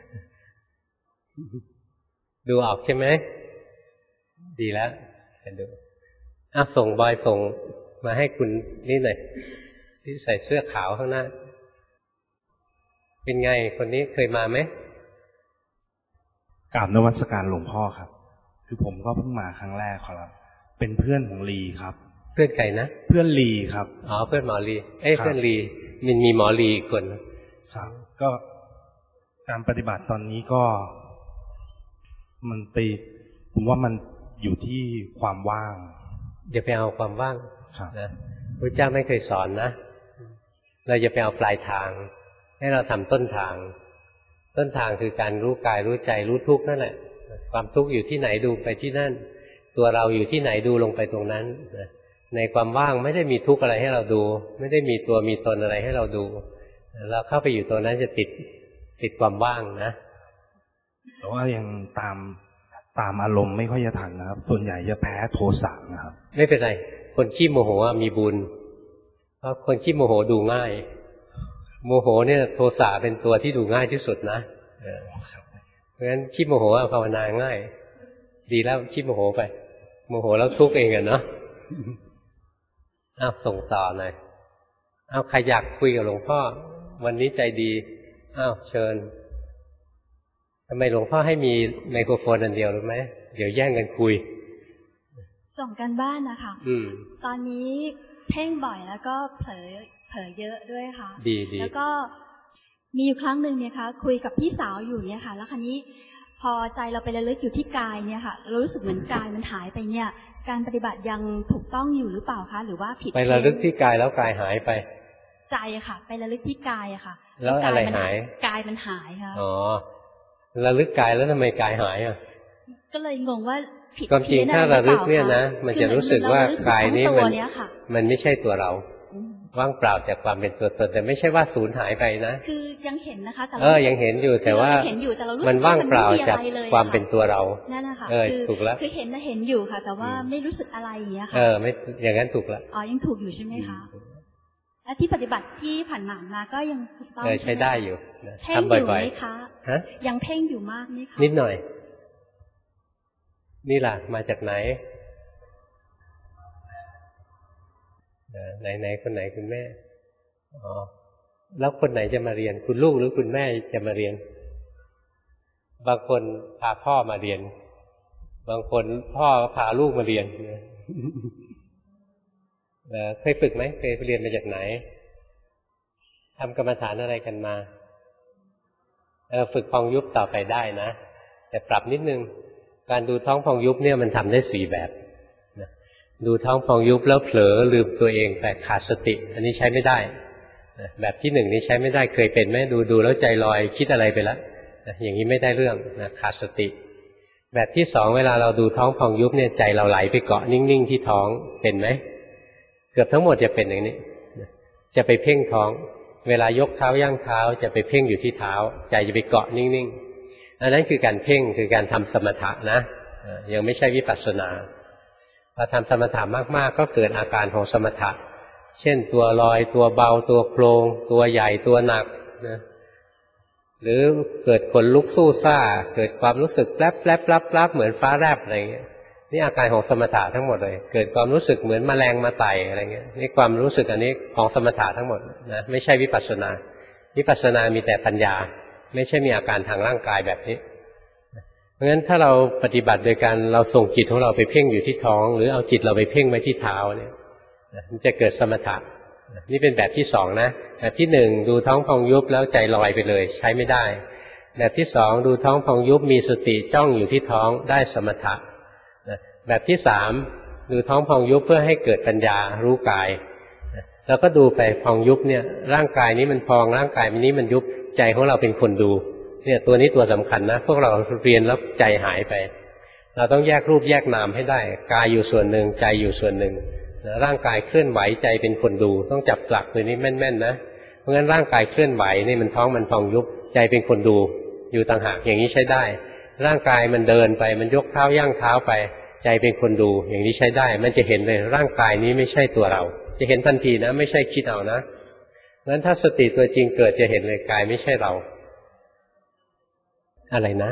ดูออกใช่ไหมดีแล้วดูส่งบอยส่งมาให้คุณนี่หน่อยที่ใส่เสื้อขาวข้างหน้าเป็นไงคนนี้เคยมาไหมกราบนมัสการหลวงพ่อครับคือผมก็เพิ่งมาครั้งแรกครับเป็นเพื่อนของลีครับเพื่อนใครนะเพื่อนลีครับเพื่อนหมอลีเพื่อนลีมันมีหมอลีอีกคนครับก็การปฏิบัติตอนนี้ก็มันไปผมว่ามันอยู่ที่ความว่างอย่าไปเอาความว่างนะพระเจ้าไม่เคยสอนนะเราอย่าไปเอาปลายทางให้เราทำต้นทางคือการรู้กายรู้ใจรู้ทุกข์นั่นแหละความทุกข์อยู่ที่ไหนดูไปที่นั่นตัวเราอยู่ที่ไหนดูลงไปตรงนั้นในความว่างไม่ได้มีทุกข์อะไรให้เราดูไม่ได้มีตัวมีตนอะไรให้เราดูเราเข้าไปอยู่ตรงนั้นจะติดความว่างนะแต่ว่ายังตามอารมณ์ไม่ค่อยจะทันนะครับส่วนใหญ่จะแพ้โทสะนะครับไม่เป็นไรคนขี้โมโหมีบุญเพราะคนขี้โมโหดูง่ายโมโหเนี่ยโทสะเป็นตัวที่ดูง่ายที่สุดนะเพราะฉะนั้นขี้โมโหภาวนาง่ายดีแล้วขี้โมโหไปโมโหแล้วทุกข์เองเนาะส่งต่อหน่อยใครอยากคุยกับหลวงพ่อวันนี้ใจดีเชิญทำไมหลวงพ่อให้มีไมโครโฟนอันเดียวรู้ไหมเดี๋ยวแย่งกันคุยส่งกันบ้านนะคะตอนนี้เพ่งบ่อยแล้วก็เผลอเยอะด้วยค่ะดีแล้วก็มีอยู่ครั้งหนึ่งเนี่ยค่ะคุยกับพี่สาวอยู่เนี่ยค่ะแล้วคราวนี้พอใจเราไประลึกอยู่ที่กายเนี่ยค่ะเรารู้สึกเหมือนกายมันหายไปเนี่ยการปฏิบัติยังถูกต้องอยู่หรือเปล่าคะหรือว่าผิดไประลึกที่กายแล้วกายหายไปใจค่ะไประลึกที่กายค่ะแล้วอะไรหายกายมันหายค่ะระลึกกายแล้วทำไมกายหายก็เลยงงว่าผิดความจริงถ้าระลึกเนี่ยนะมันจะรู้สึกว่ากายนี้มันไม่ใช่ตัวเราว่างเปล่าจากความเป็นตัวตนแต่ไม่ใช่ว่าสูญหายไปนะคือยังเห็นนะคะแต่ยังเห็นอยู่แต่ว่ามันว่างเปล่าจากความเป็นตัวเรานั่นแหละค่ะถูกแล้วคือเห็นอยู่ค่ะแต่ว่าไม่รู้สึกอะไรอย่างเงี้ยค่ะไม่อย่างนั้นถูกแล้วยังถูกอยู่ใช่ไหมคะและที่ปฏิบัติที่ผ่านมาก็ยังถูกต้องใช้ได้อยู่ทำบ่อยๆไหมคะยังเพ่งอยู่มากไหมคะนิดหน่อยนี่ล่ะมาจากไหนไหนคนไหนคุณแม่แล้วคนไหนจะมาเรียนคุณลูกหรือคุณแม่จะมาเรียนบางคนพาพ่อมาเรียนบางคนพ่อพาลูกมาเรียนเคยฝึกไหมเคยเรียนมาจากไหนทำกรรมฐานอะไรกันมาฝึกพองยุบต่อไปได้นะแต่ปรับนิดนึงการดูท้องพองยุบเนี่ยมันทำได้4แบบดูท้องพองยุบแล้วเผลอลืมตัวเองแต่ขาดสติอันนี้ใช้ไม่ได้แบบที่1นี้ใช้ไม่ได้เคยเป็นไหมดูแล้วใจลอยคิดอะไรไปแล้วอย่างนี้ไม่ได้เรื่องนะขาดสติแบบที่2เวลาเราดูท้องพองยุบเนี่ยใจเราไหลไปเกาะนิ่งๆที่ท้องเป็นไหมเกือบทั้งหมดจะเป็นอย่างนี้จะไปเพ่งท้องเวลายกเท้าย่างเท้าจะไปเพ่งอยู่ที่เท้าใจจะไปเกาะนิ่งๆอันนั้นคือการเพ่งคือการทำสมถะนะยังไม่ใช่วิปัสสนาพอทำสมถะมากๆก็เกิดอาการของสมถะเช่นตัวลอยตัวเบาตัวโครงตัวใหญ่ตัวหนักนะหรือเกิดขนลุกสู้ซ่าเกิดความรู้สึกแปลบๆลับๆเหมือนฟ้าแลบอะไรอย่างเงี้ยนี่อาการของสมถะทั้งหมดเลยเกิดความรู้สึกเหมือนแมลงมาไต่อะไรเงี้ยนี่ความรู้สึกอันนี้ของสมถะทั้งหมดนะไม่ใช่วิปัสสนาวิปัสสนามีแต่ปัญญาไม่ใช่มีอาการทางร่างกายแบบนี้เพราะฉะนั้นถ้าเราปฏิบัติโดยการเราส่งจิตของเราไปเพ่งอยู่ที่ท้องหรือเอาจิตเราไปเพ่งไว้ที่เท้าเนี่ยมันจะเกิดสมถะนี่เป็นแบบที่สองนะแบบที่หนึ่งดูท้องพองยุบแล้วใจลอยไปเลยใช้ไม่ได้แบบที่สองดูท้องพองยุบมีสติจ้องอยู่ที่ท้องได้สมถะแบบที่สามดูท้องพองยุบเพื่อให้เกิดปัญญารู้กายแล้วก็ดูไปพองยุบเนี่ยร่างกายนี้มันพองร่างกายนี้มันยุบใจของเราเป็นคนดูเนี่ยตัวนี้ตัวสำคัญนะพวกเราเรียนแล้วใจหายไปเราต้องแยกรูปแยกนามให้ได้กายอยู่ส่วนหนึ่งใจอยู่ส่วนหนึ่งร่างกายเคลื่อนไหวใจเป็นคนดูต้องจับหลักตัวนี้แม่นๆนะเพราะงั้นร่างกายเคลื่อนไหวนี่มันท้องมันพองยุบใจเป็นคนดูอยู่ต่างหากอย่างนี้ใช้ได้ร่างกายมันเดินไปมันยกเท้าย่างเท้าไปใจเป็นคนดูอย่างนี้ใช้ได้มันจะเห็นเลยร่างกายนี้ไม่ใช่ตัวเราจะเห็นทันทีนะไม่ใช่คิดเอานะงั้นถ้าสติตัวจริงเกิดจะเห็นเลยกายไม่ใช่เราอะไรนะ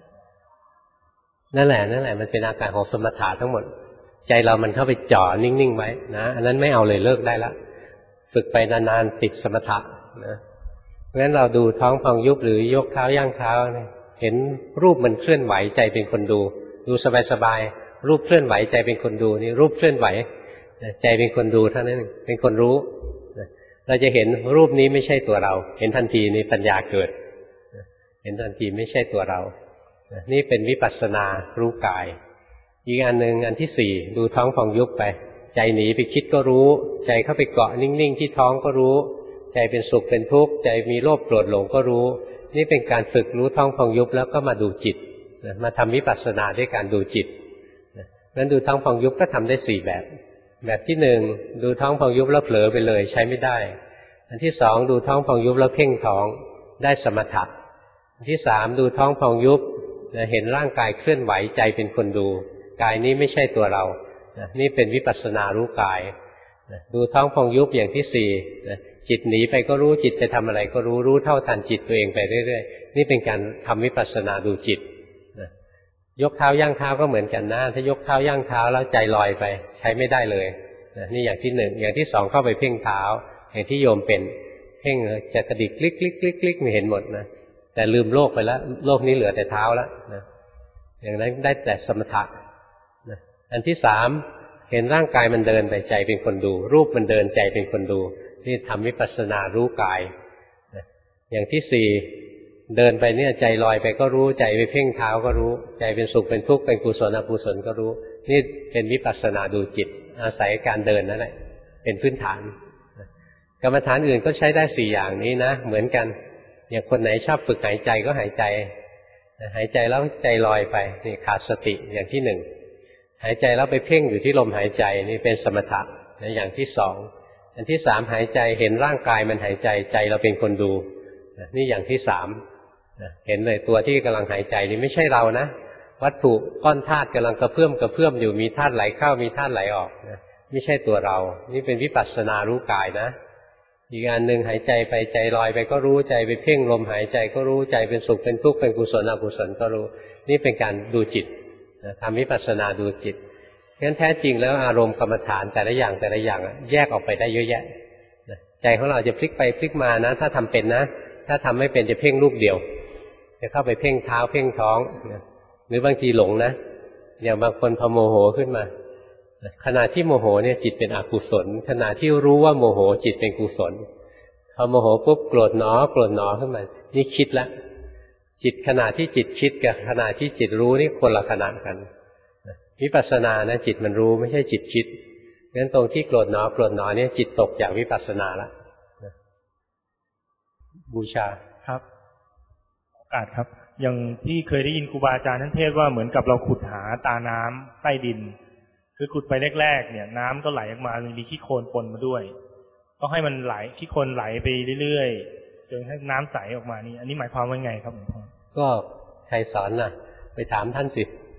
นั่นแหละมันเป็นอาการของสมถะทั้งหมดใจเรามันเข้าไปจ่อนิ่งๆไว้นะอันนั้นไม่เอาเลยเลิกได้ละฝึกไปนานๆติดสมถะนะเพราะฉะนั้นเราดูท้องพองยุบหรือยกเท้าย่างเท้าเห็นรูปมันเคลื่อนไหวใจเป็นคนดูดูสบายๆรูปเคลื่อนไหวใจเป็นคนดูนี่รูปเคลื่อนไหวใจเป็นคนดูเท่านั้นเป็นคนรู้เราจะเห็นรูปนี้ไม่ใช่ตัวเราเห็นทันทีในปัญญาเกิดเห็นทันทีไม่ใช่ตัวเรานี่เป็นวิปัสสนารู้กายอีกอันหนึ่งอันที่สี่ดูท้องพองยุบไปใจหนีไปคิดก็รู้ใจเข้าไปเกาะนิ่งๆที่ท้องก็รู้ใจเป็นสุขเป็นทุกข์ใจมีโลภโกรธหลงก็รู้นี่เป็นการฝึกรู้ท้องพองยุบแล้วก็มาดูจิตมาทำวิปัสสนาด้วยการดูจิตนั้นดูท้องพองยุบก็ทำได้สี่แบบแบบที่หนึ่งดูท้องพองยุบแล้วเผลอไปเลยใช้ไม่ได้อันที่สองดูท้องพองยุบแล้วเพ่งท้องได้สมถะอันที่สามดูท้องพองยุบเห็นร่างกายเคลื่อนไหวใจเป็นคนดูกายนี้ไม่ใช่ตัวเรานี่เป็นวิปัสสนารู้กายดูท้องพองยุบอย่างที่สี่จิตหนีไปก็รู้จิตไปทำอะไรก็รู้เท่าทันจิตตัวเองไปเรื่อยๆนี่เป็นการทำวิปัสสนาดูจิตยกเท้าย่างเท้าก็เหมือนกันนะถ้ายกเท้าย่างเท้าแล้วใจลอยไปใช้ไม่ได้เลยนี่อย่างที่หนึ่งอย่างที่สองเข้าไปเพ่งเท้าอย่างที่โยมเป็นเพ่งจะกระดิกคลิกไม่เห็นหมดนะแต่ลืมโลกไปแล้วโลกนี้เหลือแต่เท้าแล้วนะอย่างนั้นได้แต่สมถะนะอันที่สามเห็นร่างกายมันเดินไปใจเป็นคนดูรูปมันเดินใจเป็นคนดูนี่ทำวิปัสสนารู้กายนะอย่างที่สี่เดินไปเนี่ยใจลอยไปก็รู้ใจไปเพ่งเท้าก็รู้ใจเป็นสุขเป็นทุกข์เป็นกุศลอกุศลก็รู้นี่เป็นวิปัสสนาดูจิตอาศัยการเดินนั่นแหละเป็นพื้นฐานกรรมฐานอื่นก็ใช้ได้สี่อย่างนี้นะเหมือนกันอย่างคนไหนชอบฝึกหายใจก็หายใจหายใจแล้วใจลอยไปนี่ขาดสติอย่างที่หนึ่งหายใจแล้วไปเพ่งอยู่ที่ลมหายใจนี่เป็นสมถะอย่างที่สองอันที่สามหายใจเห็นร่างกายมันหายใจใจเราเป็นคนดูนี่อย่างที่สามเห็นเลยตัวที่กำลังหายใจนี่ไม่ใช่เรานะวัตถุก้อนธาตุกำลังกระเพื่อมอยู่มีธาตุไหลเข้ามีธาตุไหลออกนะไม่ใช่ตัวเรานี่เป็นวิปัสสนารู้กายนะอีกอันหนึ่งหายใจไปใจลอยไปก็รู้ใจไปเพ่งลมหายใจก็รู้ใจเป็นสุขเป็นทุกข์เป็นกุศลอกุศลก็รู้นี่เป็นการดูจิตทำวิปัสสนาดูจิตงั้นแท้จริงแล้วอารมณ์กรรมฐานแต่ละอย่างแยกออกไปได้เยอะแยะใจของเราจะพลิกไปพลิกมานะถ้าทำเป็นนะถ้าทำไม่เป็นจะเพ่งรูปเดียวจะเข้าไปเพ่งเท้าเพ่งท้องหรือบางทีหลงนะอย่างบางคนพอโมโหขึ้นมาขณะที่โมโหเนี่ยจิตเป็นอกุศลขณะที่รู้ว่าโมโหจิตเป็นกุศลพอโมโหปุ๊บโกรธหนอขึ้นมานี่คิดละจิตขณะที่จิตคิดกับขณะที่จิตรู้นี่คนละขณะกันวิปัสสนานะจิตมันรู้ไม่ใช่จิตคิดงั้นตรงที่โกรธหนอเนี่ยจิตตกจากวิปัสสนาละบูชาครับโอกาสครับอย่างที่เคยได้ยินครูบาอาจารย์ท่านเทศว่าเหมือนกับเราขุดหาตาน้ำใต้ดินคือขุดไปแรกๆเนี่ยน้ำก็ไหลออกมามีขี้โคลนปนมาด้วยต้องให้มันไหลขี้โคลนไหลไปเรื่อยๆจนให้น้ำใสออกมานี่อันนี้หมายความว่าไงครับหลวงพ่อก็ใครสอนน่ะไปถามท่านสิ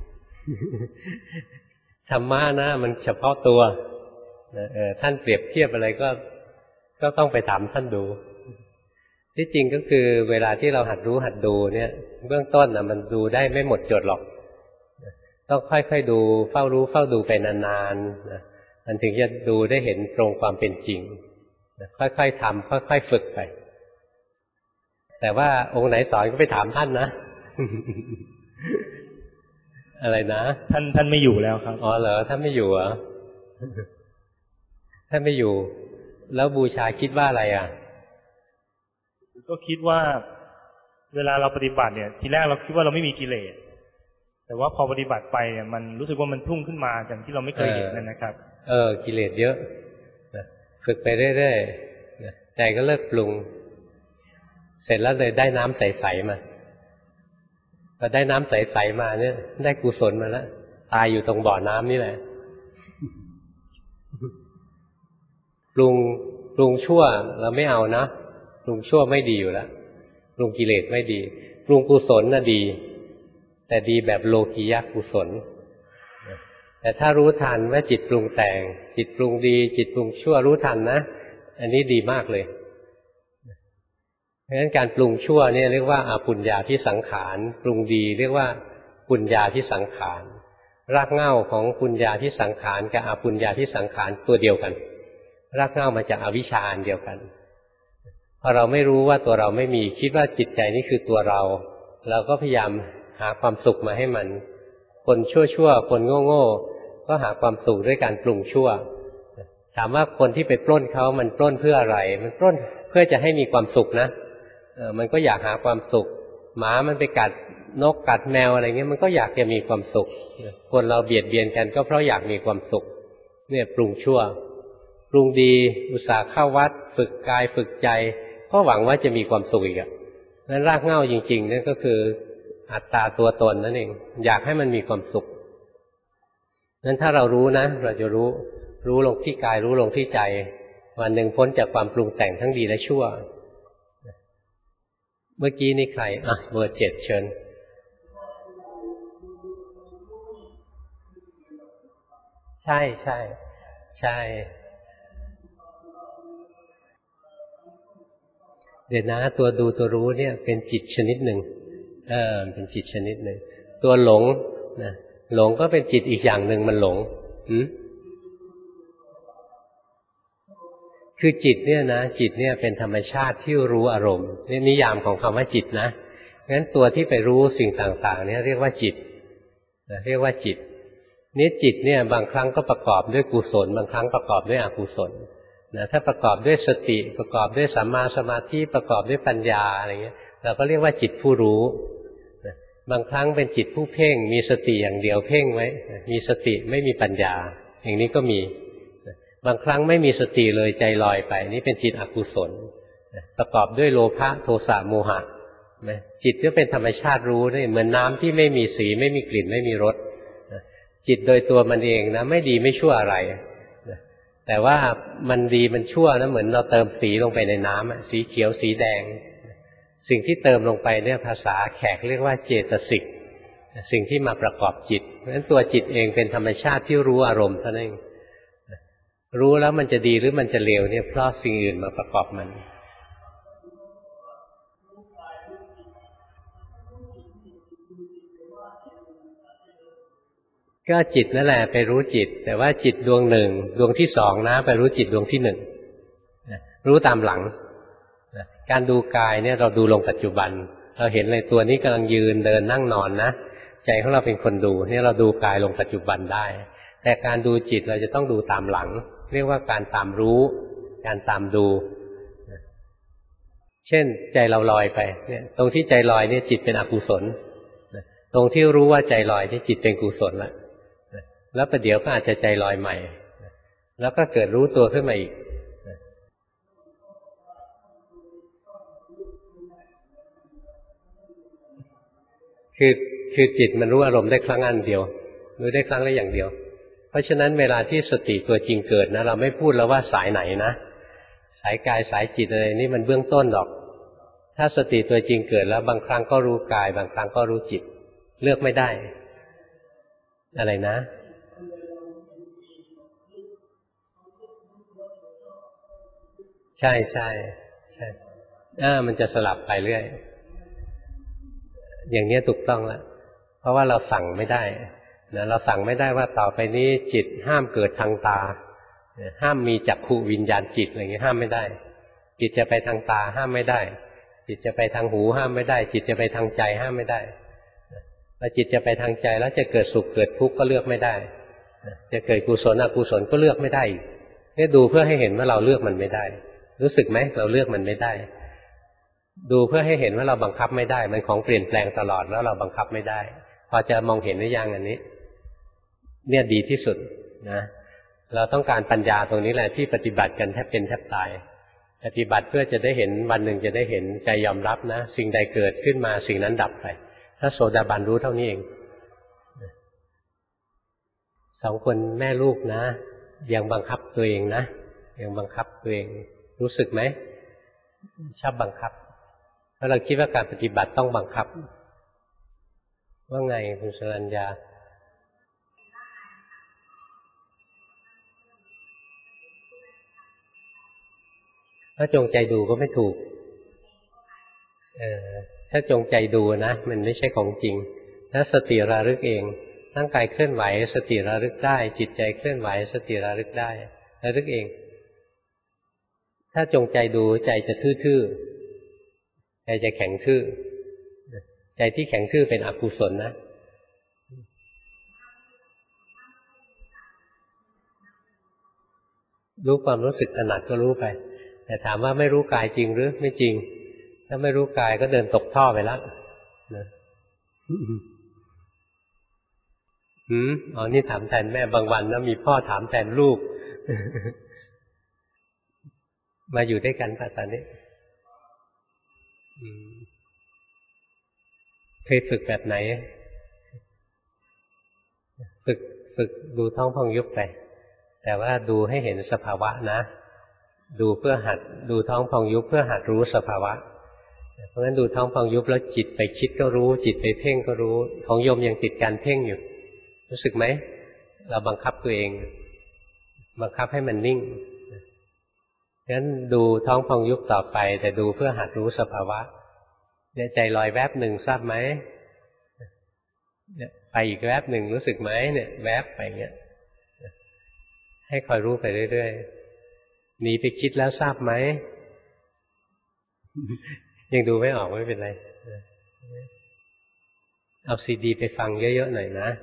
ธรรมะนะมันเฉพาะตัวท่านเปรียบเทียบอะไรก็ต้องไปถามท่านดูที่จริงก็คือเวลาที่เราหัดรู้หัดดูเนี่ยเบื้องต้นน่ะมันดูได้ไม่หมดจดหรอกต้องค่อยๆดูเฝ้ารู้เฝ้าดูไปนานๆนะมันถึงจะดูได้เห็นตรงความเป็นจริงนะค่อยๆทำค่อยๆฝึกไปแต่ว่าองค์ไหนสอนก็ไปถามท่านนะ อะไรนะท่านไม่อยู่แล้วครับอ๋อเหรอท่านไม่อยู่เหรอ ท่านไม่อยู่แล้วบูชาคิดว่าอะไรอ่ะก็คิดว่าเวลาเราปฏิบัติเนี่ยทีแรกเราคิดว่าเราไม่มีกิเลสแต่ว่าพอปฏิบัติไปเนี่ยมันรู้สึกว่ามันพุ่งขึ้นมาอย่างที่เราไม่เคยเห็นนะครับกิเลสเยอะฝึกไปเรื่อยๆใจก็เลิกปรุงเสร็จแล้วเลยได้น้ำใสๆมาพอได้น้ำใสๆมาเนี่ยได้กุศลมาแล้วตายอยู่ตรงบ่อน้ำนี่แหละปรุงชั่วเราไม่เอานะปรุงชั่วไม่ดีอยู่แล้วปรุงกิเลสไม่ดีปรุงกุศลน่ะดีแต่ดีแบบโลกียกุศลแต่ถ้ารู้ทันว่าจิตปรุงแต่งจิตปรุงดีจิตปรุงชั่วรู้ทันนะอันนี้ดีมากเลยเพราะฉะนั้นการปรุงชั่วเนี่ยเรียกว่าอปุญญาภิสังขารปรุงดีเรียกว่าปุญญาภิสังขารรากเหง้าของปุญญาภิสังขารกับอปุญญาภิสังขารตัวเดียวกันรากเหง้ามาจากอวิชชาอันเดียวกันพอเราไม่รู้ว่าตัวเราไม่มีคิดว่าจิตใจนี่คือตัวเราเราก็พยายามหาความสุขมาให้มันคนชั่วๆคนโง่ๆก็หาความสุขด้วยการปรุงชั่วถามว่าคนที่ไปปล้นเขามันปล้นเพื่ออะไรมันปล้นเพื่อจะให้มีความสุขนะมันก็อยากหาความสุขหมามันไปกัดนกกัดแมวอะไรเงี้ยมันก็อยากจะมีความสุขคนเราเบียดเบียนกันก็เพราะอยากมีความสุขเนี่ยปรุงชั่วปรุงดีอุตส่าห์เข้าวัดฝึกกายฝึกใจก็หวังว่าจะมีความสุขอีกนั้นรากเหง้าจริงๆนั่นก็คืออัตตาตัวตนนั่นเองอยากให้มันมีความสุขนั้นถ้าเรารู้นะเราจะรู้ลงที่กายรู้ลงที่ใจวันหนึ่งพ้นจากความปรุงแต่งทั้งดีและชั่วเมื่อกี้นี่ใครเบอร์ 7เชิญใช่ใช่ใช่เดี๋ยวนะตัวดูตัวรู้เนี่ยเป็นจิตชนิดหนึ่งเป็นจิตชนิดหนึ่งตัวหลงนะหลงก็เป็นจิตอีกอย่างหนึ่งมันหลงคือจิตเนี่ยนะจิตเนี่ยเป็นธรรมชาติที่รู้อารมณ์นี่นิยามของคำว่าจิตนะงั้นตัวที่ไปรู้สิ่งต่างๆเนี่ยเรียกว่าจิตเรียกว่าจิตนี่จิตเนี่ยบางครั้งก็ประกอบด้วยกุศลบางครั้งประกอบด้วยอกุศลถ้าประกอบด้วยสติประกอบด้วยสัมมาสมาธิประกอบด้วยปัญญาอะไรเงี้ยเราก็เรียกว่าจิตผู้รู้บางครั้งเป็นจิตผู้เพ่งมีสติอย่างเดียวเพ่งไว้มีสติไม่มีปัญญาอย่างนี้ก็มีบางครั้งไม่มีสติเลยใจลอยไปนี่เป็นจิตอกุศลประกอบด้วยโลภะโทสะโมหะจิตก็เป็นธรรมชาติรู้นี่เหมือนน้ำที่ไม่มีสีไม่มีกลิ่นไม่มีรสจิตโดยตัวมันเองนะไม่ดีไม่ชั่วอะไรแต่ว่ามันดีมันชั่วนะเหมือนเราเติมสีลงไปในน้ำสีเขียวสีแดงสิ่งที่เติมลงไปเนี่ยภาษาแขกเรียกว่าเจตสิกสิ่งที่มาประกอบจิตเพราะฉะนั้นตัวจิตเองเป็นธรรมชาติที่รู้อารมณ์เท่านั้นเองรู้แล้วมันจะดีหรือมันจะเลวเนี่ยเพราะสิ่งอื่นมาประกอบมันก็จิตนั่นแหละไปรู้จิตแต่ว่าจิตดวงหนึ่งดวงที่สองนะไปรู้จิตดวงที่หนึ่งรู้ตามหลังการดูกายเนี่ยเราดูลงปัจจุบันเราเห็นเลยตัวนี้กำลังยืนเดินนั่งนอนนะใจของเราเป็นคนดูเนี่ยเราดูกายลงปัจจุบันได้แต่การดูจิตเราจะต้องดูตามหลังเรียกว่าการตามรู้การตามดูเช่นใจเราลอยไปเนี่ยตรงที่ใจลอยเนี่ยจิตเป็นอกุศลตรงที่รู้ว่าใจลอยนี่จิตเป็นกุศลแล้วประเดี๋ยวก็อาจจะใจลอยใหม่แล้วก็เกิดรู้ตัวขึ้นมาอีกคือจิตมันรู้อารมณ์ได้ครั้งอันเดียวรู้ได้ครั้งละอย่างเดียวเพราะฉะนั้นเวลาที่สติตัวจริงเกิดนะเราไม่พูดแล้วว่าสายไหนนะสายกายสายจิตอะไรนี่มันเบื้องต้นหรอกถ้าสติตัวจริงเกิดแล้วบางครั้งก็รู้กายบางครั้งก็รู้จิตเลือกไม่ได้อะไรนะใช่ใช่ใช่มันจะสลับไปเรื่อยอย่างนี้ถูกต้องแล้วเพราะว่าเราสั่งไม่ได้นะเราสั่งไม่ได้ว่าต่อไปนี้จิตห้ามเกิดทางตาห้ามมีจักขุวิญญาณจิตอะไรอย่างนี้ห้ามไม่ได้จิตจะไปทางตาห้ามไม่ได้จิตจะไปทางหูห้ามไม่ได้จิตจะไปทางใจห้ามไม่ได้แล้วจิตจะไปทางใจแล้วจะเกิดสุขเกิดทุกข์ก็เลือกไม่ได้จะเกิดกุศลอกุศลก็เลือกไม่ได้นี่ดูเพื่อให้เห็นว่าเราเลือกมันไม่ได้รู้สึกไหมเราเลือกมันไม่ได้ดูเพื่อให้เห็นว่าเราบังคับไม่ได้มันของเปลี่ยนแปลงตลอดแล้วเราบังคับไม่ได้พอจะมองเห็นหรือยังอันนี้เนี่ยดีที่สุดนะเราต้องการปัญญาตรงนี้แหละที่ปฏิบัติกันแทบเป็นแทบตายปฏิบัติเพื่อจะได้เห็นวันหนึ่งจะได้เห็นใจยอมรับนะสิ่งใดเกิดขึ้นมาสิ่งนั้นดับไปถ้าโสดาบันรู้เท่านี้เองสองคนแม่ลูกนะยังบังคับตัวเองนะยังบังคับตัวเองรู้สึกไหมชอบบังคับเพราะเราคิดว่าการปฏิบัติต้องบังคับว่าไงคุณสรัญญาถ้าจงใจดูก็ไม่ถูกถ้าจงใจดูนะมันไม่ใช่ของจริงถ้าสติระลึกเองร่างกายเคลื่อนไหวสติระลึกได้จิตใจเคลื่อนไหวสติระลึกได้ระลึกเองถ้าจงใจดูใจจะทื่อๆใจจะแข็งทื่อใจที่แข็งทื่อเป็นอกุศลนะรู้ความรู้สึกถนัดก็รู้ไปแต่ถามว่าไม่รู้กายจริงหรือไม่จริงถ้าไม่รู้กายก็เดินตกท่อไปแล้วนะอ๋อนี่ถามแทนแม่บางวันนะมีพ่อถามแทนลูก มาอยู่ด้วยกันป่ะตอนนี้เคยฝึกแบบไหนฝึกดูท้องพองยุบไปแต่ว่าดูให้เห็นสภาวะนะดูเพื่อหัดดูท้องพองยุบเพื่อหัดรู้สภาวะเพราะฉะนั้นดูท้องพองยุบแล้วจิตไปคิดก็รู้จิตไปเพ่งก็รู้ของโยมยังติดการเพ่งอยู่รู้สึกไหมเราบังคับตัวเองบังคับให้มันนิ่งงั้นดูท้องพองยุบต่อไปแต่ดูเพื่อหัดรู้สภาวะเนี่ยใจลอยแวบหนึ่งทราบไหมเนี่ยไปอีกแวบหนึ่งรู้สึกไหมเนี่ยแวบไปเงี้ยให้คอยรู้ไปเรื่อยๆหนีไปคิดแล้วทราบไหมยังดูไม่ออกไม่เป็นไรเอาซีดีไปฟังเยอะๆหน่อยนะ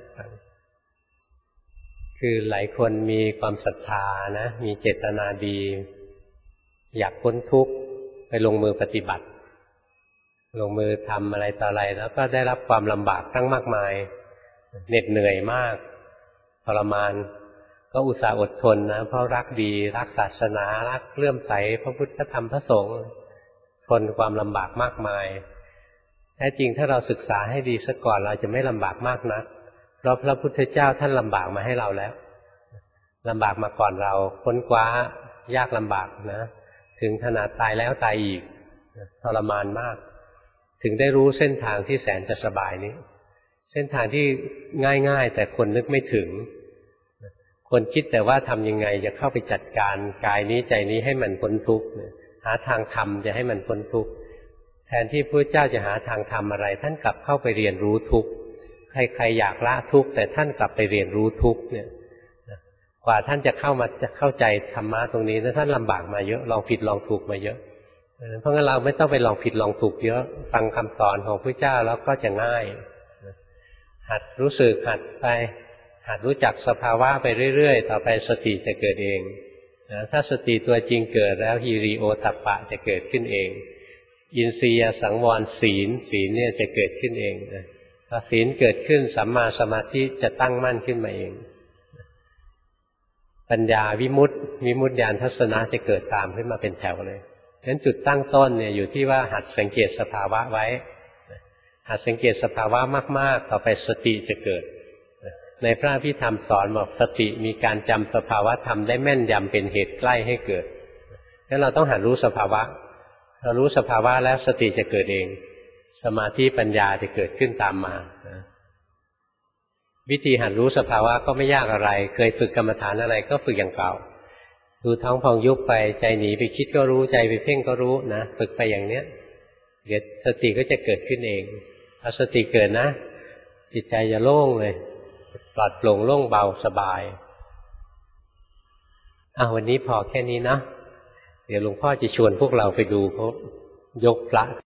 คือหลายคนมีความศรัทธานะมีเจตนาดีอยากพ้นทุกข์ไปลงมือปฏิบัติลงมือทำอะไรต่ออะไรแล้วก็ได้รับความลำบากตั้งมากมายเหน็ดเหนื่อยมากทรมานก็อุตส่าห์อดทนนะเพราะรักดีรักศาสนารักเลื่อมใสพระพุทธธรรมพระสงฆ์ทนความลำบากมากมายแท้จริงถ้าเราศึกษาให้ดีซะก่อนเราจะไม่ลำบากมากนักเพราะพระพุทธเจ้าท่านลำบากมาให้เราแล้วลำบากมาก่อนเราค้นคว้ายากลำบากนะถึงขนาดตายแล้วตายอีกทรมานมากถึงได้รู้เส้นทางที่แสนจะสบายนี้เส้นทางที่ง่ายๆแต่คนนึกไม่ถึงคนคิดแต่ว่าทำยังไงจะเข้าไปจัดการกายนี้ใจนี้ให้มันพ้นทุกข์หาทางทำจะให้มันพ้นทุกข์แทนที่พระเจ้าจะหาทางทำอะไรท่านกลับเข้าไปเรียนรู้ทุกข์ใครๆอยากละทุกข์แต่ท่านกลับไปเรียนรู้ทุกข์เนี่ยกว่าท่านจะเข้าใจธรรมะตรงนี้ท่านลำบากมาเยอะลองผิดลองถูกมาเยอะเพราะงั้นเราไม่ต้องไปลองผิดลองถูกเยอะฟังคำสอนของพระเจ้าแล้วก็จะง่ายหัดรู้สึกหัดไปหัดรู้จักสภาวะไปเรื่อยๆต่อไปสติจะเกิดเองถ้าสติตัวจริงเกิดแล้วฮีริโอตัปปะจะเกิดขึ้นเองอินทรียสังวรศีลเนี่ยจะเกิดขึ้นเองพอศีลเกิดขึ้นสัมมาสมาธิจะตั้งมั่นขึ้นมาเองปัญญาวิมุตติญาณทัศนะจะเกิดตามขึ้นมาเป็นแถวเลยงั้นจุดตั้งต้นเนี่ยอยู่ที่ว่าหัดสังเกตสภาวะไว้หัดสังเกตสภาวะมากๆต่อไปสติจะเกิดในพระอภิธรรมสอนบอกสติมีการจำสภาวะธรรมได้แม่นยำเป็นเหตุใกล้ให้เกิดงั้นเราต้องหัดรู้สภาวะเรารู้สภาวะแล้วสติจะเกิดเองสมาธิปัญญาจะเกิดขึ้นตามมาวิธีหัดรู้สภาวะก็ไม่ยากอะไรเคยฝึกกรรมฐานอะไรก็ฝึกอย่างเก่าดูท้องพองยุบไปใจหนีไปคิดก็รู้ใจไปเพ่งก็รู้นะฝึกไปอย่างเนี้ยเดี๋ยวสติก็จะเกิดขึ้นเองพอสติเกิดนะจิตใจจะโล่งเลยปลอดโปร่งโล่งเบาสบายวันนี้พอแค่นี้นะเดี๋ยวหลวงพ่อจะชวนพวกเราไปดูเขายกพระ